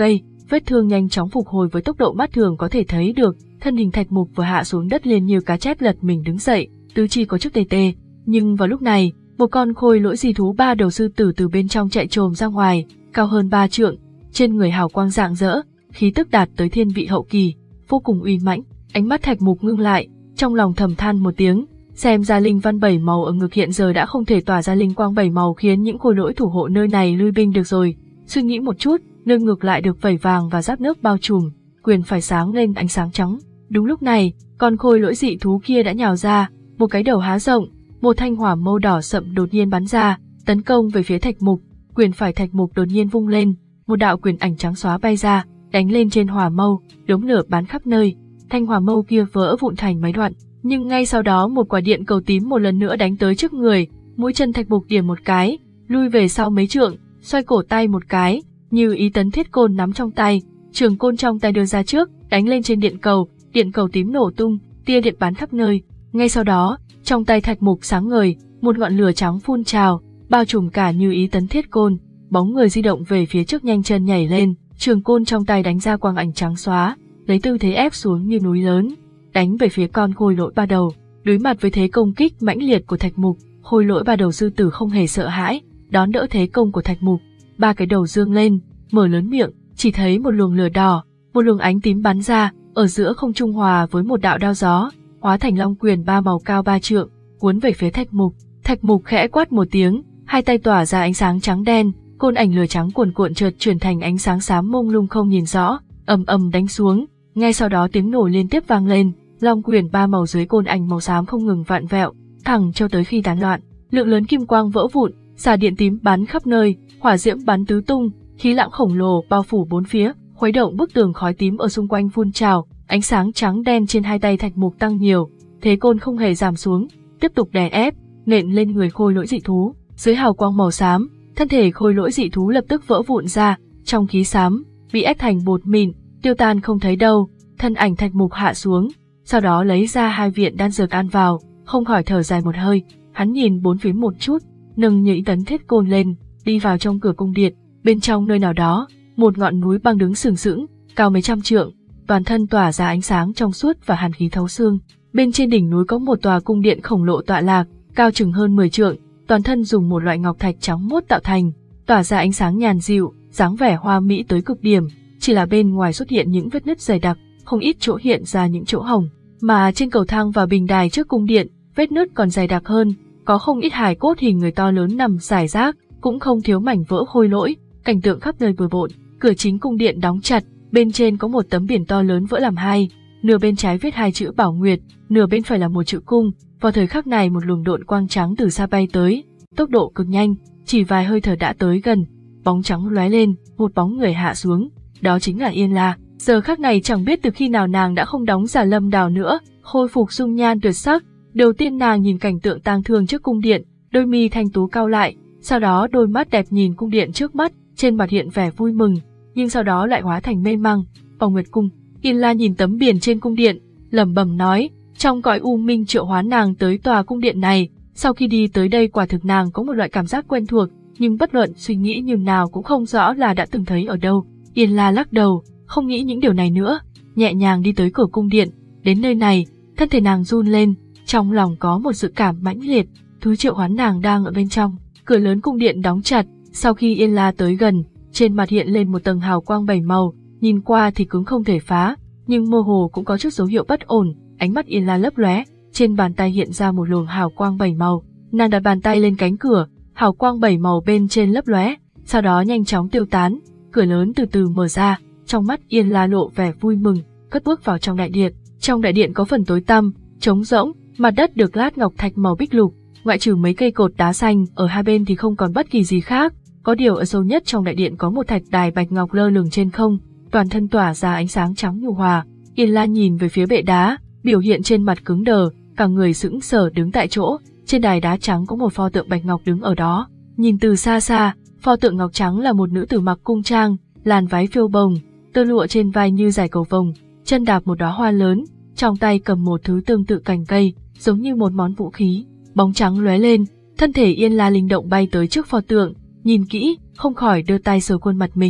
vết thương nhanh chóng phục hồi với tốc độ mắt thường có thể thấy được, thân hình Thạch Mục vừa hạ xuống đất liền như cá chép lật mình đứng dậy, tứ chi có chút tê tê, nhưng vào lúc này, một con khôi lỗi dị thú ba đầu sư tử từ bên trong chạy trồm ra ngoài, cao hơn ba trượng, trên người hào quang rạng rỡ, khí tức đạt tới thiên vị hậu kỳ, vô cùng uy mãnh. Ánh mắt Thạch Mục ngưng lại, trong lòng thầm than một tiếng, xem ra linh văn bảy màu ở ngực hiện giờ đã không thể tỏa ra linh quang bảy màu khiến những khôi lỗi thủ hộ nơi này lui binh được rồi. Suy nghĩ một chút, nơi ngực lại được vảy vàng và giáp nước bao trùm, quyền phải sáng lên ánh sáng trắng. Đúng lúc này, con khôi lỗi dị thú kia đã nhào ra, một cái đầu há rộng, một thanh hỏa mâu đỏ sậm đột nhiên bắn ra, tấn công về phía Thạch Mục. Quyền phải Thạch Mục đột nhiên vung lên, một đạo quyền ảnh trắng xóa bay ra, đánh lên trên hỏa mâu, đốm lửa bắn khắp nơi. Thanh hỏa mâu kia vỡ vụn thành mấy đoạn, nhưng ngay sau đó một quả điện cầu tím một lần nữa đánh tới trước người, mũi chân Thạch Mục điểm một cái, lui về sau mấy trượng, xoay cổ tay một cái, như ý tấn thiết côn nắm trong tay, trường côn trong tay đưa ra trước, đánh lên trên điện cầu, điện cầu tím nổ tung, tia điện bắn khắp nơi. Ngay sau đó, trong tay Thạch Mục sáng ngời, một ngọn lửa trắng phun trào, bao trùm cả như ý tấn thiết côn, bóng người di động về phía trước nhanh chân nhảy lên, trường côn trong tay đánh ra quang ảnh trắng xóa, lấy tư thế ép xuống như núi lớn, đánh về phía con khôi lỗi ba đầu. Đối mặt với thế công kích mãnh liệt của Thạch Mục, khôi lỗi ba đầu sư tử không hề sợ hãi, đón đỡ thế công của Thạch Mục, ba cái đầu dương lên, mở lớn miệng, chỉ thấy một luồng lửa đỏ, một luồng ánh tím bắn ra, ở giữa không trung hòa với một đạo đao gió, hóa thành long quyền ba màu cao ba trượng, cuốn về phía Thạch Mục. Thạch Mục khẽ quát một tiếng, hai tay tỏa ra ánh sáng trắng đen, côn ảnh lửa trắng cuồn cuộn chợt chuyển thành ánh sáng xám mông lung không nhìn rõ, ầm ầm đánh xuống. Ngay sau đó tiếng nổ liên tiếp vang lên, long quyền ba màu dưới côn ảnh màu xám không ngừng vặn vẹo, thẳng cho tới khi tán loạn, lượng lớn kim quang vỡ vụn, xà điện tím bắn khắp nơi, hỏa diễm bắn tứ tung, khí lãng khổng lồ bao phủ bốn phía, khuấy động bức tường khói tím ở xung quanh phun trào, ánh sáng trắng đen trên hai tay Thạch Mục tăng nhiều, thế côn không hề giảm xuống, tiếp tục đè ép, nện lên người khôi lỗi dị thú. Dưới hào quang màu xám, thân thể khôi lỗi dị thú lập tức vỡ vụn ra, trong khí xám bị ép thành bột mịn, tiêu tan không thấy đâu. Thân ảnh Thạch Mục hạ xuống, sau đó lấy ra hai viện đan dược ăn vào, không khỏi thở dài một hơi. Hắn nhìn bốn phía một chút, nâng nhĩ tấn thiết côn lên, đi vào trong cửa cung điện. Bên trong nơi nào đó, một ngọn núi băng đứng sừng sững, cao mấy trăm trượng, toàn thân tỏa ra ánh sáng trong suốt và hàn khí thấu xương. Bên trên đỉnh núi có một tòa cung điện khổng lồ tọa lạc, cao chừng hơn mười trượng, toàn thân dùng một loại ngọc thạch trắng muốt tạo thành, tỏa ra ánh sáng nhàn dịu, dáng vẻ hoa mỹ tới cực điểm. Chỉ là bên ngoài xuất hiện những vết nứt dày đặc, không ít chỗ hiện ra những chỗ hồng, mà trên cầu thang và bình đài trước cung điện, vết nứt còn dày đặc hơn, có không ít hài cốt hình người to lớn nằm rải rác, cũng không thiếu mảnh vỡ khôi lỗi, cảnh tượng khắp nơi bừa bộn. Cửa chính cung điện đóng chặt, bên trên có một tấm biển to lớn vỡ làm hai, nửa bên trái viết hai chữ Bảo Nguyệt, nửa bên phải là một chữ cung. Vào thời khắc này một luồng độn quang trắng từ xa bay tới, tốc độ cực nhanh, chỉ vài hơi thở đã tới gần, bóng trắng lóe lên, một bóng người hạ xuống, đó chính là Yên La. Giờ khắc này chẳng biết từ khi nào nàng đã không đóng giả Lâm Đào nữa, khôi phục dung nhan tuyệt sắc. Đầu tiên nàng nhìn cảnh tượng tang thương trước cung điện, đôi mi thanh tú cau lại, sau đó đôi mắt đẹp nhìn cung điện trước mắt, trên mặt hiện vẻ vui mừng, nhưng sau đó lại hóa thành mê mang. Bảo Nguyệt cung. Yên La nhìn tấm biển trên cung điện, lẩm bẩm nói, trong cõi u minh triệu hoán nàng tới tòa cung điện này. Sau khi đi tới đây quả thực nàng có một loại cảm giác quen thuộc, nhưng bất luận suy nghĩ như nào cũng không rõ là đã từng thấy ở đâu. Yên La lắc đầu, không nghĩ những điều này nữa, nhẹ nhàng đi tới cửa cung điện. Đến nơi này, thân thể nàng run lên, trong lòng có một sự cảm mãnh liệt, thứ triệu hoán nàng đang ở bên trong. Cửa lớn cung điện đóng chặt, sau khi Yên La tới gần, trên mặt hiện lên một tầng hào quang bảy màu, nhìn qua thì cứng không thể phá, nhưng mơ hồ cũng có chút dấu hiệu bất ổn. Ánh mắt Yên La lấp lóe, trên bàn tay hiện ra một luồng hào quang bảy màu, nàng đặt bàn tay lên cánh cửa, hào quang bảy màu bên trên lấp lóe, sau đó nhanh chóng tiêu tán, cửa lớn từ từ mở ra, trong mắt Yên La lộ vẻ vui mừng, cất bước vào trong đại điện. Trong đại điện có phần tối tăm, trống rỗng, mặt đất được lát ngọc thạch màu bích lục, ngoại trừ mấy cây cột đá xanh ở hai bên thì không còn bất kỳ gì khác. Có điều ở sâu nhất trong đại điện có một thạch đài bạch ngọc lơ lửng trên không, toàn thân tỏa ra ánh sáng trắng nhu hòa. Yên La nhìn về phía bệ đá, biểu hiện trên mặt cứng đờ, cả người sững sờ đứng tại chỗ. Trên đài đá trắng có một pho tượng bạch ngọc đứng ở đó, nhìn từ xa xa, pho tượng ngọc trắng là một nữ tử mặc cung trang, làn váy phiêu bồng, tơ lụa trên vai như dải cầu vồng, chân đạp một đóa hoa lớn, trong tay cầm một thứ tương tự cành cây, giống như một món vũ khí. Bóng trắng lóe lên, thân thể Yên La linh động bay tới trước pho tượng, nhìn kỹ, không khỏi đưa tay sờ khuôn mặt mình.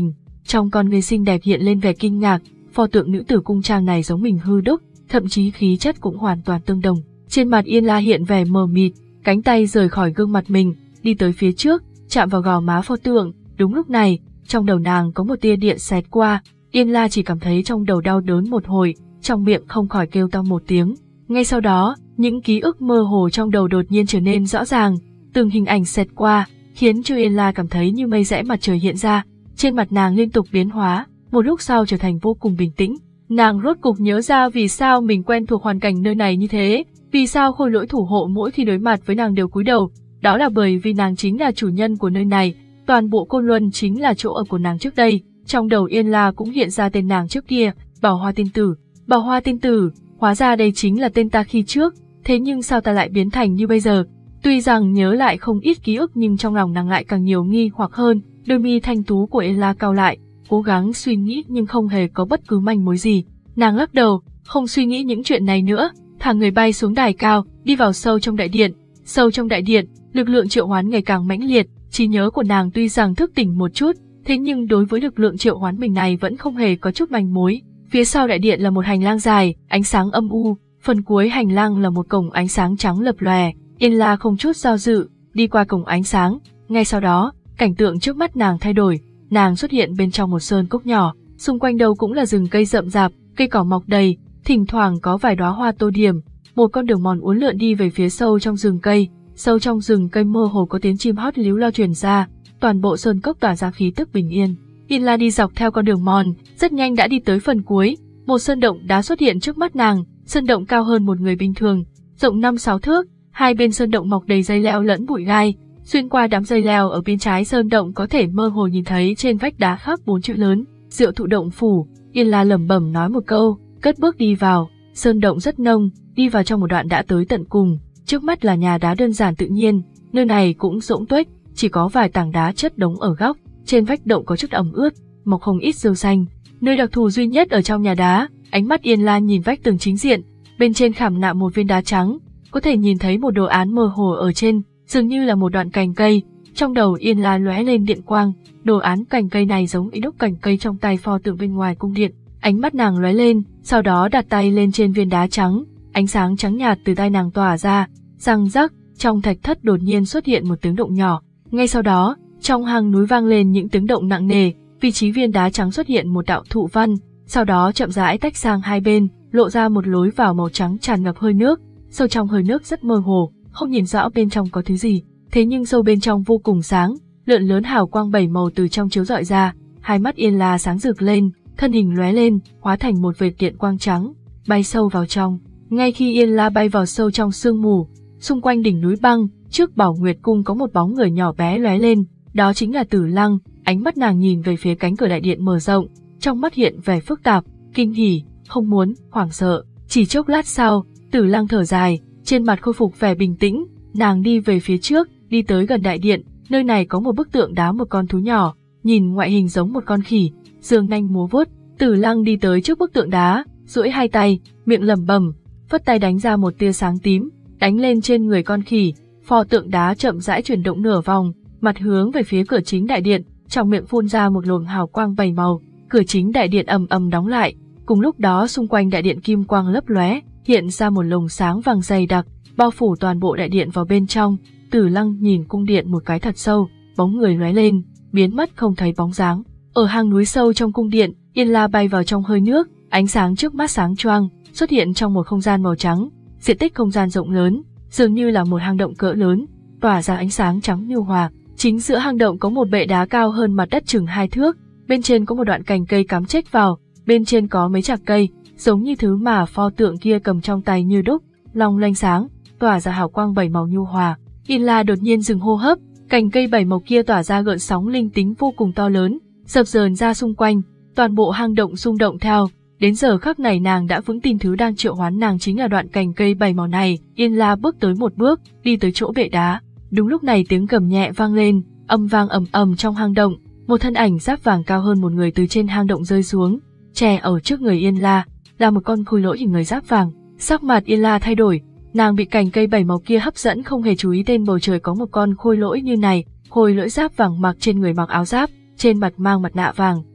trong con người xinh đẹp hiện lên vẻ kinh ngạc, pho tượng nữ tử cung trang này giống mình hư đúc, thậm chí khí chất cũng hoàn toàn tương đồng. Trên mặt Yên La hiện vẻ mờ mịt, cánh tay rời khỏi gương mặt mình, đi tới phía trước, chạm vào gò má pho tượng. Đúng lúc này, trong đầu nàng có một tia điện xẹt qua, Yên La chỉ cảm thấy trong đầu đau đớn một hồi, trong miệng không khỏi kêu to một tiếng. Ngay sau đó, những ký ức mơ hồ trong đầu đột nhiên trở nên rõ ràng, từng hình ảnh xẹt qua, khiến cho Yên La cảm thấy như mây rẽ mặt trời hiện ra, trên mặt nàng liên tục biến hóa, một lúc sau trở thành vô cùng bình tĩnh. Nàng rốt cục nhớ ra vì sao mình quen thuộc hoàn cảnh nơi này như thế, vì sao khôi lỗi thủ hộ mỗi khi đối mặt với nàng đều cúi đầu, đó là bởi vì nàng chính là chủ nhân của nơi này, toàn bộ Côn Luân chính là chỗ ở của nàng trước đây. Trong đầu Yên La cũng hiện ra tên nàng trước kia, Bảo Hoa Tiên Tử. Bảo Hoa Tiên Tử, hóa ra đây chính là tên ta khi trước, thế nhưng sao ta lại biến thành như bây giờ? Tuy rằng nhớ lại không ít ký ức nhưng trong lòng nàng lại càng nhiều nghi hoặc hơn, đôi mi thanh tú của Yên La cau lại, cố gắng suy nghĩ nhưng không hề có bất cứ manh mối gì. Nàng lắc đầu, không suy nghĩ những chuyện này nữa, thả người bay xuống đài cao, đi vào sâu trong đại điện. Sâu trong đại điện, lực lượng triệu hoán ngày càng mãnh liệt, trí nhớ của nàng tuy rằng thức tỉnh một chút, thế nhưng đối với lực lượng triệu hoán mình này vẫn không hề có chút manh mối. Phía sau đại điện là một hành lang dài, ánh sáng âm u, phần cuối hành lang là một cổng ánh sáng trắng lập lòe. Yên La không chút do dự, đi qua cổng ánh sáng, ngay sau đó, cảnh tượng trước mắt nàng thay đổi, nàng xuất hiện bên trong một sơn cốc nhỏ, xung quanh đâu cũng là rừng cây rậm rạp, cây cỏ mọc đầy, thỉnh thoảng có vài đóa hoa tô điểm, một con đường mòn uốn lượn đi về phía sâu trong rừng cây, sâu trong rừng cây mơ hồ có tiếng chim hót líu lo truyền ra, toàn bộ sơn cốc tỏa ra khí tức bình yên. Yên La đi dọc theo con đường mòn, rất nhanh đã đi tới phần cuối, một sơn động đá xuất hiện trước mắt nàng, sơn động cao hơn một người bình thường, rộng năm sáu thước, hai bên sơn động mọc đầy dây leo lẫn bụi gai, xuyên qua đám dây leo ở bên trái sơn động có thể mơ hồ nhìn thấy trên vách đá khắc bốn chữ lớn, Diệu Thụ Động Phủ. Yên La lẩm bẩm nói một câu, cất bước đi vào, sơn động rất nông, đi vào trong một đoạn đã tới tận cùng, trước mắt là nhà đá đơn giản tự nhiên, nơi này cũng rỗng tuếch, chỉ có vài tảng đá chất đống ở góc, trên vách động có chút ẩm ướt, mọc không ít rêu xanh. Nơi đặc thù duy nhất ở trong nhà đá, ánh mắt Yên La nhìn vách tường chính diện, bên trên khảm nạm một viên đá trắng, có thể nhìn thấy một đồ án mơ hồ ở trên, dường như là một đoạn cành cây. Trong đầu Yên La lóe lên điện quang, đồ án cành cây này giống y đúc cành cây trong tay pho tượng bên ngoài cung điện. Ánh mắt nàng lóe lên, sau đó đặt tay lên trên viên đá trắng, ánh sáng trắng nhạt từ tay nàng tỏa ra, răng rắc, trong thạch thất đột nhiên xuất hiện một tiếng động nhỏ. Ngay sau đó, trong hang núi vang lên những tiếng động nặng nề, vị trí viên đá trắng xuất hiện một đạo thụ văn, sau đó chậm rãi tách sang hai bên, lộ ra một lối vào màu trắng tràn ngập hơi nước. Sâu trong hơi nước rất mơ hồ, không nhìn rõ bên trong có thứ gì, thế nhưng sâu bên trong vô cùng sáng, lượn lớn hào quang bảy màu từ trong chiếu rọi ra, hai mắt Yên La sáng rực lên, thân hình lóe lên, hóa thành một vệt điện quang trắng, bay sâu vào trong. Ngay khi Yên La bay vào sâu trong sương mù, xung quanh đỉnh núi băng, trước Bảo Nguyệt cung có một bóng người nhỏ bé lóe lên, đó chính là Tử Lăng. Ánh mắt nàng nhìn về phía cánh cửa đại điện mở rộng, trong mắt hiện vẻ phức tạp, kinh hỉ, không muốn, hoảng sợ. Chỉ chốc lát sau, Tử Lăng thở dài, trên mặt khôi phục vẻ bình tĩnh, nàng đi về phía trước, đi tới gần đại điện, nơi này có một bức tượng đá một con thú nhỏ, nhìn ngoại hình giống một con khỉ, dương nanh múa vuốt. Tử Lăng đi tới trước bức tượng đá, duỗi hai tay, miệng lẩm bẩm, phất tay đánh ra một tia sáng tím, đánh lên trên người con khỉ, pho tượng đá chậm rãi chuyển động nửa vòng, mặt hướng về phía cửa chính đại điện, trong miệng phun ra một luồng hào quang bảy màu, cửa chính đại điện ầm ầm đóng lại. Cùng lúc đó xung quanh đại điện kim quang lấp lóe, hiện ra một lồng sáng vàng dày đặc, bao phủ toàn bộ đại điện vào bên trong. Tử Lăng nhìn cung điện một cái thật sâu, bóng người lóe lên, biến mất không thấy bóng dáng. Ở hang núi sâu trong cung điện, Yên La bay vào trong hơi nước, ánh sáng trước mắt sáng choang, xuất hiện trong một không gian màu trắng, diện tích không gian rộng lớn, dường như là một hang động cỡ lớn, tỏa ra ánh sáng trắng nhu hòa. Chính giữa hang động có một bệ đá cao hơn mặt đất chừng hai thước, bên trên có một đoạn cành cây cắm chếch vào, bên trên có mấy chạc cây, giống như thứ mà pho tượng kia cầm trong tay như đúc, long lanh sáng, tỏa ra hào quang bảy màu nhu hòa. Yên La đột nhiên dừng hô hấp, cành cây bảy màu kia tỏa ra gợn sóng linh tính vô cùng to lớn, dập dờn ra xung quanh, toàn bộ hang động rung động theo. Đến giờ khắc này nàng đã vững tin thứ đang triệu hoán nàng chính là đoạn cành cây bảy màu này. Yên La bước tới một bước, đi tới chỗ bệ đá. Đúng lúc này tiếng gầm nhẹ vang lên, âm vang ầm ầm trong hang động, một thân ảnh giáp vàng cao hơn một người từ trên hang động rơi xuống, che ở trước người Yên La, là một con khôi lỗi hình người giáp vàng. Sắc mặt Yên La thay đổi, nàng bị cành cây bảy màu kia hấp dẫn, không hề chú ý tên bầu trời có một con khôi lỗi như này. Khôi lỗi giáp vàng mặc trên người mặc áo giáp, trên mặt mang mặt nạ vàng,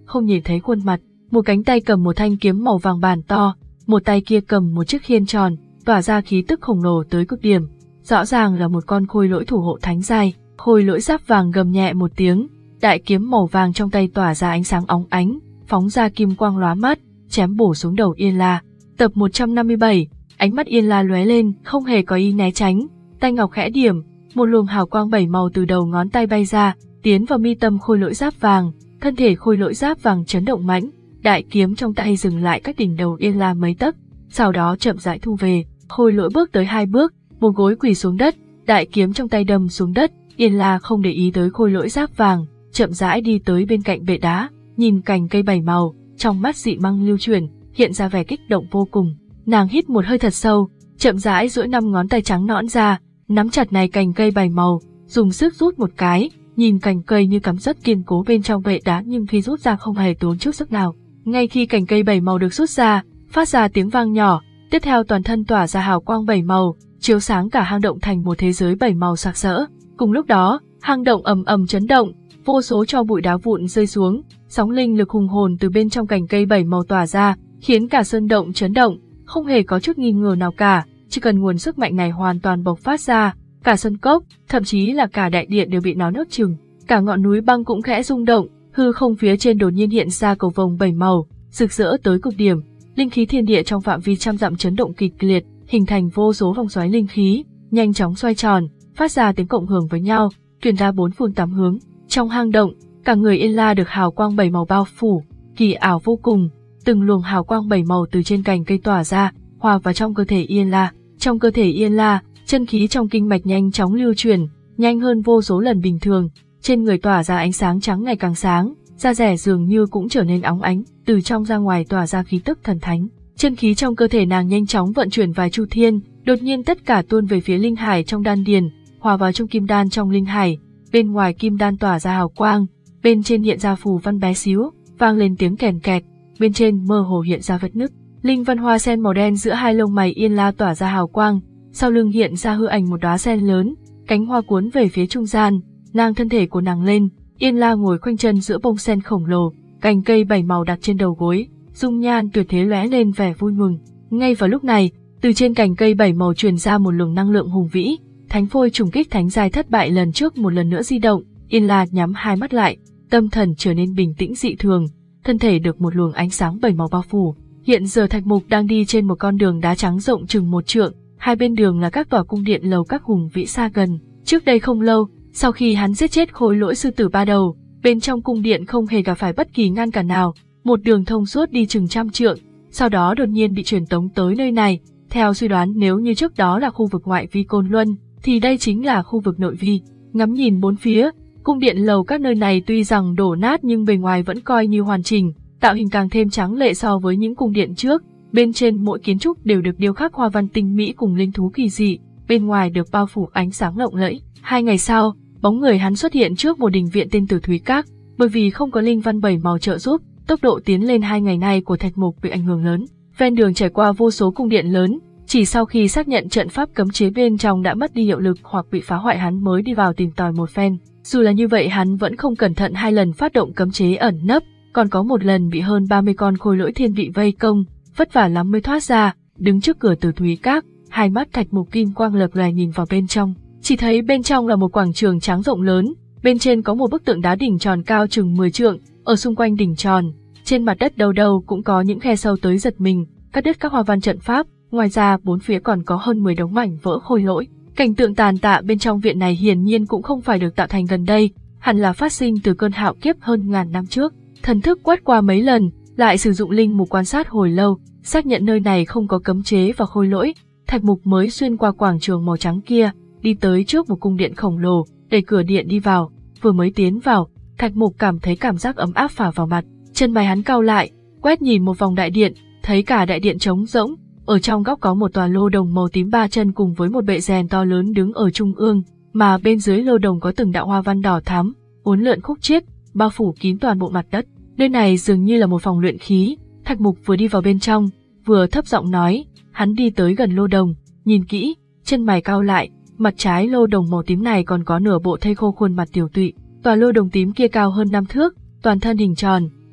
không nhìn thấy khuôn mặt. Một cánh tay cầm một thanh kiếm màu vàng bản to, một tay kia cầm một chiếc khiên tròn, tỏa ra khí tức khổng lồ tới cực điểm. Rõ ràng là một con khôi lỗi thủ hộ thánh giai. Khôi lỗi giáp vàng gầm nhẹ một tiếng, đại kiếm màu vàng trong tay tỏa ra ánh sáng óng ánh, phóng ra kim quang lóa mắt, chém bổ xuống đầu Yên La. Tập một trăm năm mươi bảy, ánh mắt Yên La lóe lên, không hề có ý né tránh, tay ngọc khẽ điểm, một luồng hào quang bảy màu từ đầu ngón tay bay ra, tiến vào mi tâm khôi lỗi giáp vàng, thân thể khôi lỗi giáp vàng chấn động mãnh, đại kiếm trong tay dừng lại cách đỉnh đầu Yên La mấy tấc, sau đó chậm rãi thu về. Khôi lỗi bước tới hai bước, một gối quỳ xuống đất, đại kiếm trong tay đâm xuống đất. Yên La không để ý tới khôi lỗi giáp vàng, chậm rãi đi tới bên cạnh bệ đá, nhìn cành cây bảy màu, trong mắt dị mang lưu chuyển, hiện ra vẻ kích động vô cùng. Nàng hít một hơi thật sâu, chậm rãi duỗi năm ngón tay trắng nõn ra, nắm chặt này cành cây bảy màu, dùng sức rút một cái, nhìn cành cây như cắm rất kiên cố bên trong bệ đá, nhưng khi rút ra không hề tốn chút sức nào. Ngay khi cành cây bảy màu được rút ra, phát ra tiếng vang nhỏ, tiếp theo toàn thân tỏa ra hào quang bảy màu, chiếu sáng cả hang động thành một thế giới bảy màu sặc sỡ. Cùng lúc đó, hang động ầm ầm chấn động, vô số tro bụi đá vụn rơi xuống, sóng linh lực hùng hồn từ bên trong cành cây bảy màu tỏa ra, khiến cả sơn động chấn động, không hề có chút nghi ngờ nào cả. Chỉ cần nguồn sức mạnh này hoàn toàn bộc phát ra, cả sân cốc, thậm chí là cả đại điện đều bị nó nuốt chửng. Cả ngọn núi băng cũng khẽ rung động, hư không phía trên đột nhiên hiện ra cầu vồng bảy màu, rực rỡ tới cực điểm. Linh khí thiên địa trong phạm vi trăm dặm chấn động kịch liệt, hình thành vô số vòng xoáy linh khí, nhanh chóng xoay tròn, phát ra tiếng cộng hưởng với nhau, truyền ra bốn phương tám hướng. Trong hang động, cả người Yên La được hào quang bảy màu bao phủ, kỳ ảo vô cùng. Từng luồng hào quang bảy màu từ trên cành cây tỏa ra, hòa vào trong cơ thể Yên La. Trong cơ thể Yên La, chân khí trong kinh mạch nhanh chóng lưu chuyển, nhanh hơn vô số lần bình thường. Trên người tỏa ra ánh sáng trắng ngày càng sáng, da rẻ dường như cũng trở nên óng ánh, từ trong ra ngoài tỏa ra khí tức thần thánh. Chân khí trong cơ thể nàng nhanh chóng vận chuyển vài chu thiên, đột nhiên tất cả tuôn về phía linh hải trong đan điền, hòa vào trong kim đan trong linh hải. Bên ngoài kim đan tỏa ra hào quang, bên trên hiện ra phù văn bé xíu, vang lên tiếng kèn kẹt, bên trên mơ hồ hiện ra vết nứt. Linh văn hoa sen màu đen giữa hai lông mày Yên La tỏa ra hào quang, sau lưng hiện ra hư ảnh một đóa sen lớn, cánh hoa cuốn về phía trung gian, nang thân thể của nàng lên. Yên La ngồi khoanh chân giữa bông sen khổng lồ, cành cây bảy màu đặt trên đầu gối, dung nhan tuyệt thế lóe lên vẻ vui mừng. Ngay vào lúc này, từ trên cành cây bảy màu truyền ra một luồng năng lượng hùng vĩ, thánh phôi trùng kích thánh giai thất bại lần trước một lần nữa di động. Yên La nhắm hai mắt lại, tâm thần trở nên bình tĩnh dị thường, thân thể được một luồng ánh sáng bảy màu bao phủ. Hiện giờ Thạch Mục đang đi trên một con đường đá trắng rộng chừng một trượng, hai bên đường là các tòa cung điện lầu các hùng vĩ xa gần. Trước đây không lâu, sau khi hắn giết chết khối lỗi sư tử ba đầu, bên trong cung điện không hề gặp phải bất kỳ ngăn cản nào, một đường thông suốt đi chừng trăm trượng, sau đó đột nhiên bị truyền tống tới nơi này. Theo suy đoán, nếu như trước đó là khu vực ngoại vi Côn Luân, thì đây chính là khu vực nội vi. Ngắm nhìn bốn phía, cung điện lầu các nơi này tuy rằng đổ nát nhưng bề ngoài vẫn coi như hoàn chỉnh, tạo hình càng thêm tráng lệ so với những cung điện trước. Bên trên mỗi kiến trúc đều được điêu khắc hoa văn tinh mỹ cùng linh thú kỳ dị, bên ngoài được bao phủ ánh sáng lộng lẫy. Hai ngày sau, bóng người hắn xuất hiện trước một đình viện tên Tử Thúy Các. Bởi vì không có linh văn bảy màu trợ giúp, tốc độ tiến lên hai ngày nay của Thạch Mục bị ảnh hưởng lớn. Ven đường trải qua vô số cung điện lớn, chỉ sau khi xác nhận trận pháp cấm chế bên trong đã mất đi hiệu lực hoặc bị phá hoại hắn mới đi vào tìm tòi một phen. Dù là như vậy hắn vẫn không cẩn thận hai lần phát động cấm chế ẩn nấp, còn có một lần bị hơn ba mươi con khôi lỗi thiên vị vây công, vất vả lắm mới thoát ra. Đứng trước cửa Tử Thúy Các, hai mắt Thạch Mục kim quang lập lòe nhìn vào bên trong, chỉ thấy bên trong là một quảng trường trắng rộng lớn, bên trên có một bức tượng đá đỉnh tròn cao chừng mười trượng, ở xung quanh đỉnh tròn, trên mặt đất đâu đâu cũng có những khe sâu tới giật mình, cắt đứt các hoa văn trận pháp. Ngoài ra bốn phía còn có hơn mười đống mảnh vỡ khôi lỗi. Cảnh tượng tàn tạ bên trong viện này hiển nhiên cũng không phải được tạo thành gần đây, hẳn là phát sinh từ cơn hạo kiếp hơn ngàn năm trước. Thần thức quét qua mấy lần, lại sử dụng linh mục quan sát hồi lâu, xác nhận nơi này không có cấm chế và khôi lỗi, Thạch Mục mới xuyên qua quảng trường màu trắng kia, đi tới trước một cung điện khổng lồ, đẩy cửa điện đi vào. Vừa mới tiến vào, Thạch Mục cảm thấy cảm giác ấm áp phả vào mặt, chân mày hắn cau lại, quét nhìn một vòng đại điện, thấy cả đại điện trống rỗng. Ở trong góc có một tòa lô đồng màu tím ba chân cùng với một bệ rèn to lớn đứng ở trung ương, mà bên dưới lô đồng có từng đạo hoa văn đỏ thắm, uốn lượn khúc chiết, bao phủ kín toàn bộ mặt đất. Nơi này dường như là một phòng luyện khí. Thạch Mục vừa đi vào bên trong, vừa thấp giọng nói. Hắn đi tới gần lô đồng, nhìn kỹ, chân mày cau lại, mặt trái lô đồng màu tím này còn có nửa bộ thây khô khuôn mặt tiểu tụy. Tòa lô đồng tím kia cao hơn năm thước, toàn thân hình tròn,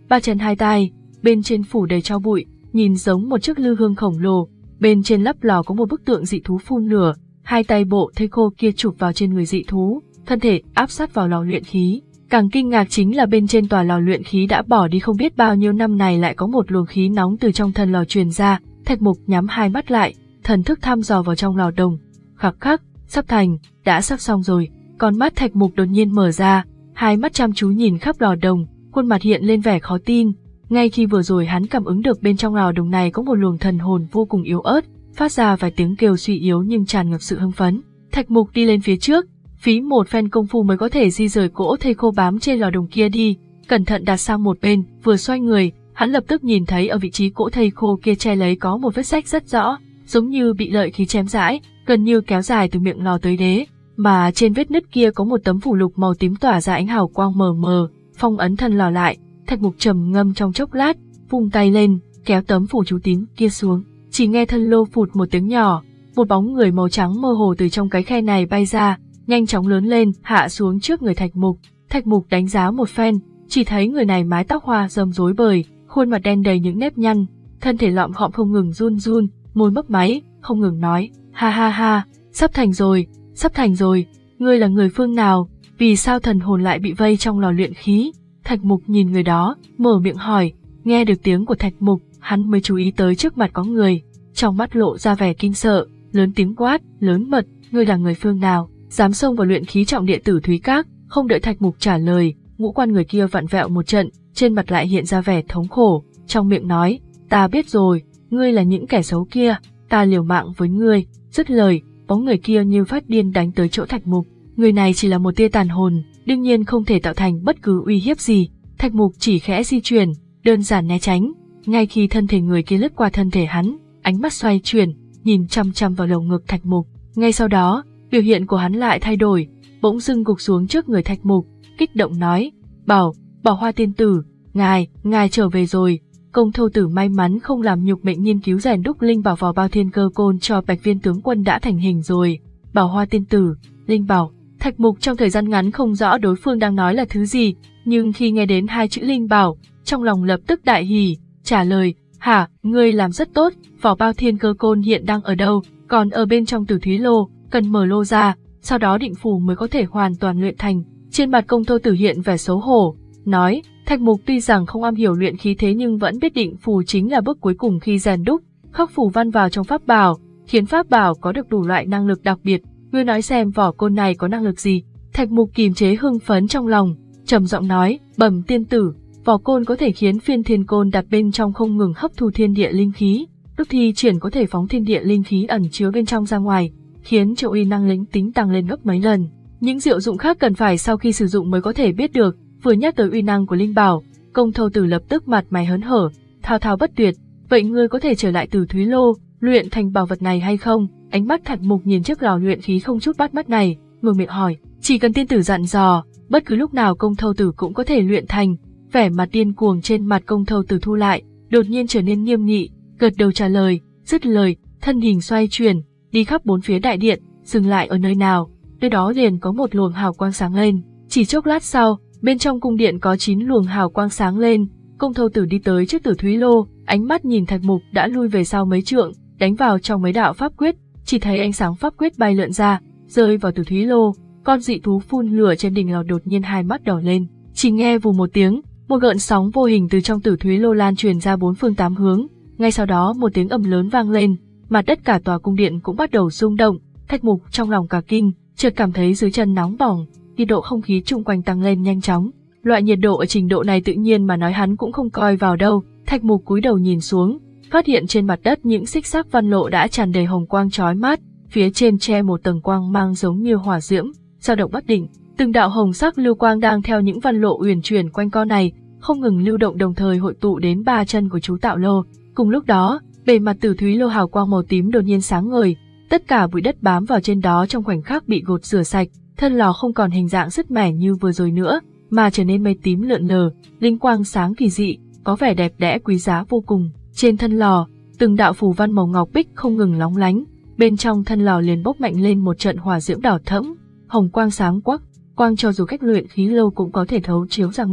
ba chân hai tay, bên trên phủ đầy tro bụi, nhìn giống một chiếc lư hương khổng lồ, bên trên lắp lò có một bức tượng dị thú phun lửa, hai tay bộ thây khô kia chụp vào trên người dị thú, thân thể áp sát vào lò luyện khí. Càng kinh ngạc chính là bên trên tòa lò luyện khí đã bỏ đi không biết bao nhiêu năm này lại có một luồng khí nóng từ trong thân lò truyền ra. Thạch Mục nhắm hai mắt lại, thần thức thăm dò vào trong lò đồng. Khắc khắc, sắp thành, đã sắp xong rồi. Con mắt Thạch Mục đột nhiên mở ra, hai mắt chăm chú nhìn khắp lò đồng, khuôn mặt hiện lên vẻ khó tin. Ngay khi vừa rồi hắn cảm ứng được bên trong lò đồng này có một luồng thần hồn vô cùng yếu ớt, phát ra vài tiếng kêu suy yếu nhưng tràn ngập sự hưng phấn. Thạch Mục đi lên phía trước, phí một phen công phu mới có thể di rời cỗ thây khô bám trên lò đồng kia đi, cẩn thận đặt sang một bên, vừa xoay người, hắn lập tức nhìn thấy ở vị trí cỗ thây khô kia che lấy có một vết rách rất rõ, giống như bị lợi khí chém rãi, gần như kéo dài từ miệng lò tới đế, mà trên vết nứt kia có một tấm phù lục màu tím tỏa ra ánh hào quang mờ mờ, phong ấn thân lò lại. Thạch Mục trầm ngâm trong chốc lát, vung tay lên, kéo tấm phù chú tím kia xuống, chỉ nghe thân lô phụt một tiếng nhỏ, một bóng người màu trắng mơ hồ từ trong cái khe này bay ra, nhanh chóng lớn lên, hạ xuống trước người Thạch Mục. Thạch Mục đánh giá một phen, chỉ thấy người này mái tóc hoa râm rối bời, khuôn mặt đen đầy những nếp nhăn, thân thể lọm khọm không ngừng run run, môi mấp máy, không ngừng nói, ha ha ha, sắp thành rồi, sắp thành rồi, ngươi là người phương nào, vì sao thần hồn lại bị vây trong lò luyện khí? Thạch Mục nhìn người đó, mở miệng hỏi, nghe được tiếng của Thạch Mục, hắn mới chú ý tới trước mặt có người, trong mắt lộ ra vẻ kinh sợ, lớn tiếng quát, lớn mật, ngươi là người phương nào, dám xông vào luyện khí trọng địa Tử Thúy Các? Không đợi Thạch Mục trả lời, ngũ quan người kia vặn vẹo một trận, trên mặt lại hiện ra vẻ thống khổ, trong miệng nói, ta biết rồi, ngươi là những kẻ xấu kia, ta liều mạng với ngươi. Dứt lời, bóng người kia như phát điên đánh tới chỗ Thạch Mục. Người này chỉ là một tia tàn hồn, đương nhiên không thể tạo thành bất cứ uy hiếp gì. Thạch Mục chỉ khẽ di chuyển, đơn giản né tránh. Ngay khi thân thể người kia lướt qua thân thể hắn, ánh mắt xoay chuyển, nhìn chăm chăm vào lồng ngực Thạch Mục. Ngay sau đó, biểu hiện của hắn lại thay đổi, bỗng dưng gục xuống trước người Thạch Mục, kích động nói, bảo, Bảo Hoa tiên tử, ngài, ngài trở về rồi. Công Thâu Tử may mắn không làm nhục mệnh nghiên cứu rèn đúc linh bảo vào bao thiên cơ côn cho Bạch Viên tướng quân đã thành hình rồi. Bảo Hoa tiên tử, linh bảo. Thạch Mục trong thời gian ngắn không rõ đối phương đang nói là thứ gì, nhưng khi nghe đến hai chữ linh bảo, trong lòng lập tức đại hỉ, trả lời, hả, ngươi làm rất tốt, vỏ bao thiên cơ côn hiện đang ở đâu, còn ở bên trong Tử Thúy Lô, cần mở lô ra, sau đó định phù mới có thể hoàn toàn luyện thành. Trên mặt Công Thâu Tử hiện vẻ xấu hổ, nói, Thạch Mục tuy rằng không am hiểu luyện khí thế nhưng vẫn biết định phù chính là bước cuối cùng khi rèn đúc, khắc phù văn vào trong pháp bảo, khiến pháp bảo có được đủ loại năng lực đặc biệt. Ngươi nói xem vỏ côn này có năng lực gì? Thạch Mục kìm chế hưng phấn trong lòng, trầm giọng nói, bẩm tiên tử, vỏ côn có thể khiến phiên thiên côn đặt bên trong không ngừng hấp thu thiên địa linh khí, lúc thi triển có thể phóng thiên địa linh khí ẩn chứa bên trong ra ngoài, khiến cho uy năng linh tính tăng lên gấp mấy lần. Những diệu dụng khác cần phải sau khi sử dụng mới có thể biết được. Vừa nhắc tới uy năng của linh bảo, Công Thâu Tử lập tức mặt mày hớn hở, thao thao bất tuyệt. Vậy ngươi có thể trở lại Tử Thúy Lô, luyện thành bảo vật này hay không? Ánh mắt Thạch Mục nhìn chiếc lò luyện khí không chút bắt mắt này, mở miệng hỏi. Chỉ cần tiên tử dặn dò, bất cứ lúc nào Công Thâu Tử cũng có thể luyện thành. Vẻ mặt điên cuồng trên mặt Công Thâu Tử thu lại, đột nhiên trở nên nghiêm nghị, gật đầu trả lời. Dứt lời, thân hình xoay chuyển, đi khắp bốn phía đại điện, dừng lại ở nơi nào, nơi đó liền có một luồng hào quang sáng lên. Chỉ chốc lát sau, bên trong cung điện có chín luồng hào quang sáng lên. Công Thâu Tử đi tới trước Tử Thúy Lô, ánh mắt nhìn Thạch Mục đã lui về sau mấy trượng, đánh vào trong mấy đạo pháp quyết, chỉ thấy ánh sáng pháp quyết bay lượn ra, rơi vào Tử Thúy Lô. Con dị thú phun lửa trên đỉnh lò đột nhiên hai mắt đỏ lên, chỉ nghe vù một tiếng, một gợn sóng vô hình từ trong Tử Thúy Lô lan truyền ra bốn phương tám hướng. Ngay sau đó một tiếng ầm lớn vang lên, mặt đất cả tòa cung điện cũng bắt đầu rung động. Thạch Mục trong lòng cả kinh, chợt cảm thấy dưới chân nóng bỏng, nhiệt độ không khí chung quanh tăng lên nhanh chóng. Loại nhiệt độ ở trình độ này tự nhiên mà nói hắn cũng không coi vào đâu. Thạch Mục cúi đầu nhìn xuống, phát hiện trên mặt đất những xích sắc văn lộ đã tràn đầy hồng quang chói mắt, phía trên che một tầng quang mang giống như hỏa diễm, dao động bất định. Từng đạo hồng sắc lưu quang đang theo những văn lộ uyển chuyển quanh co này, không ngừng lưu động đồng thời hội tụ đến ba chân của chú Tạo Lô. Cùng lúc đó, bề mặt Tử Thúy Lô hào quang màu tím đột nhiên sáng ngời, tất cả bụi đất bám vào trên đó trong khoảnh khắc bị gột rửa sạch, thân lò không còn hình dạng sứt mẻ như vừa rồi nữa, mà trở nên mây tím lượn lờ, linh quang sáng kỳ dị, có vẻ đẹp đẽ quý giá vô cùng. Trên thân lò, từng đạo phù văn màu ngọc bích không ngừng lóng lánh, bên trong thân lò liền bốc mạnh lên một trận hỏa diễm đỏ thẫm, hồng quang sáng quắc, quang cho dù cách luyện khí lâu cũng có thể thấu chiếu ra ngoài.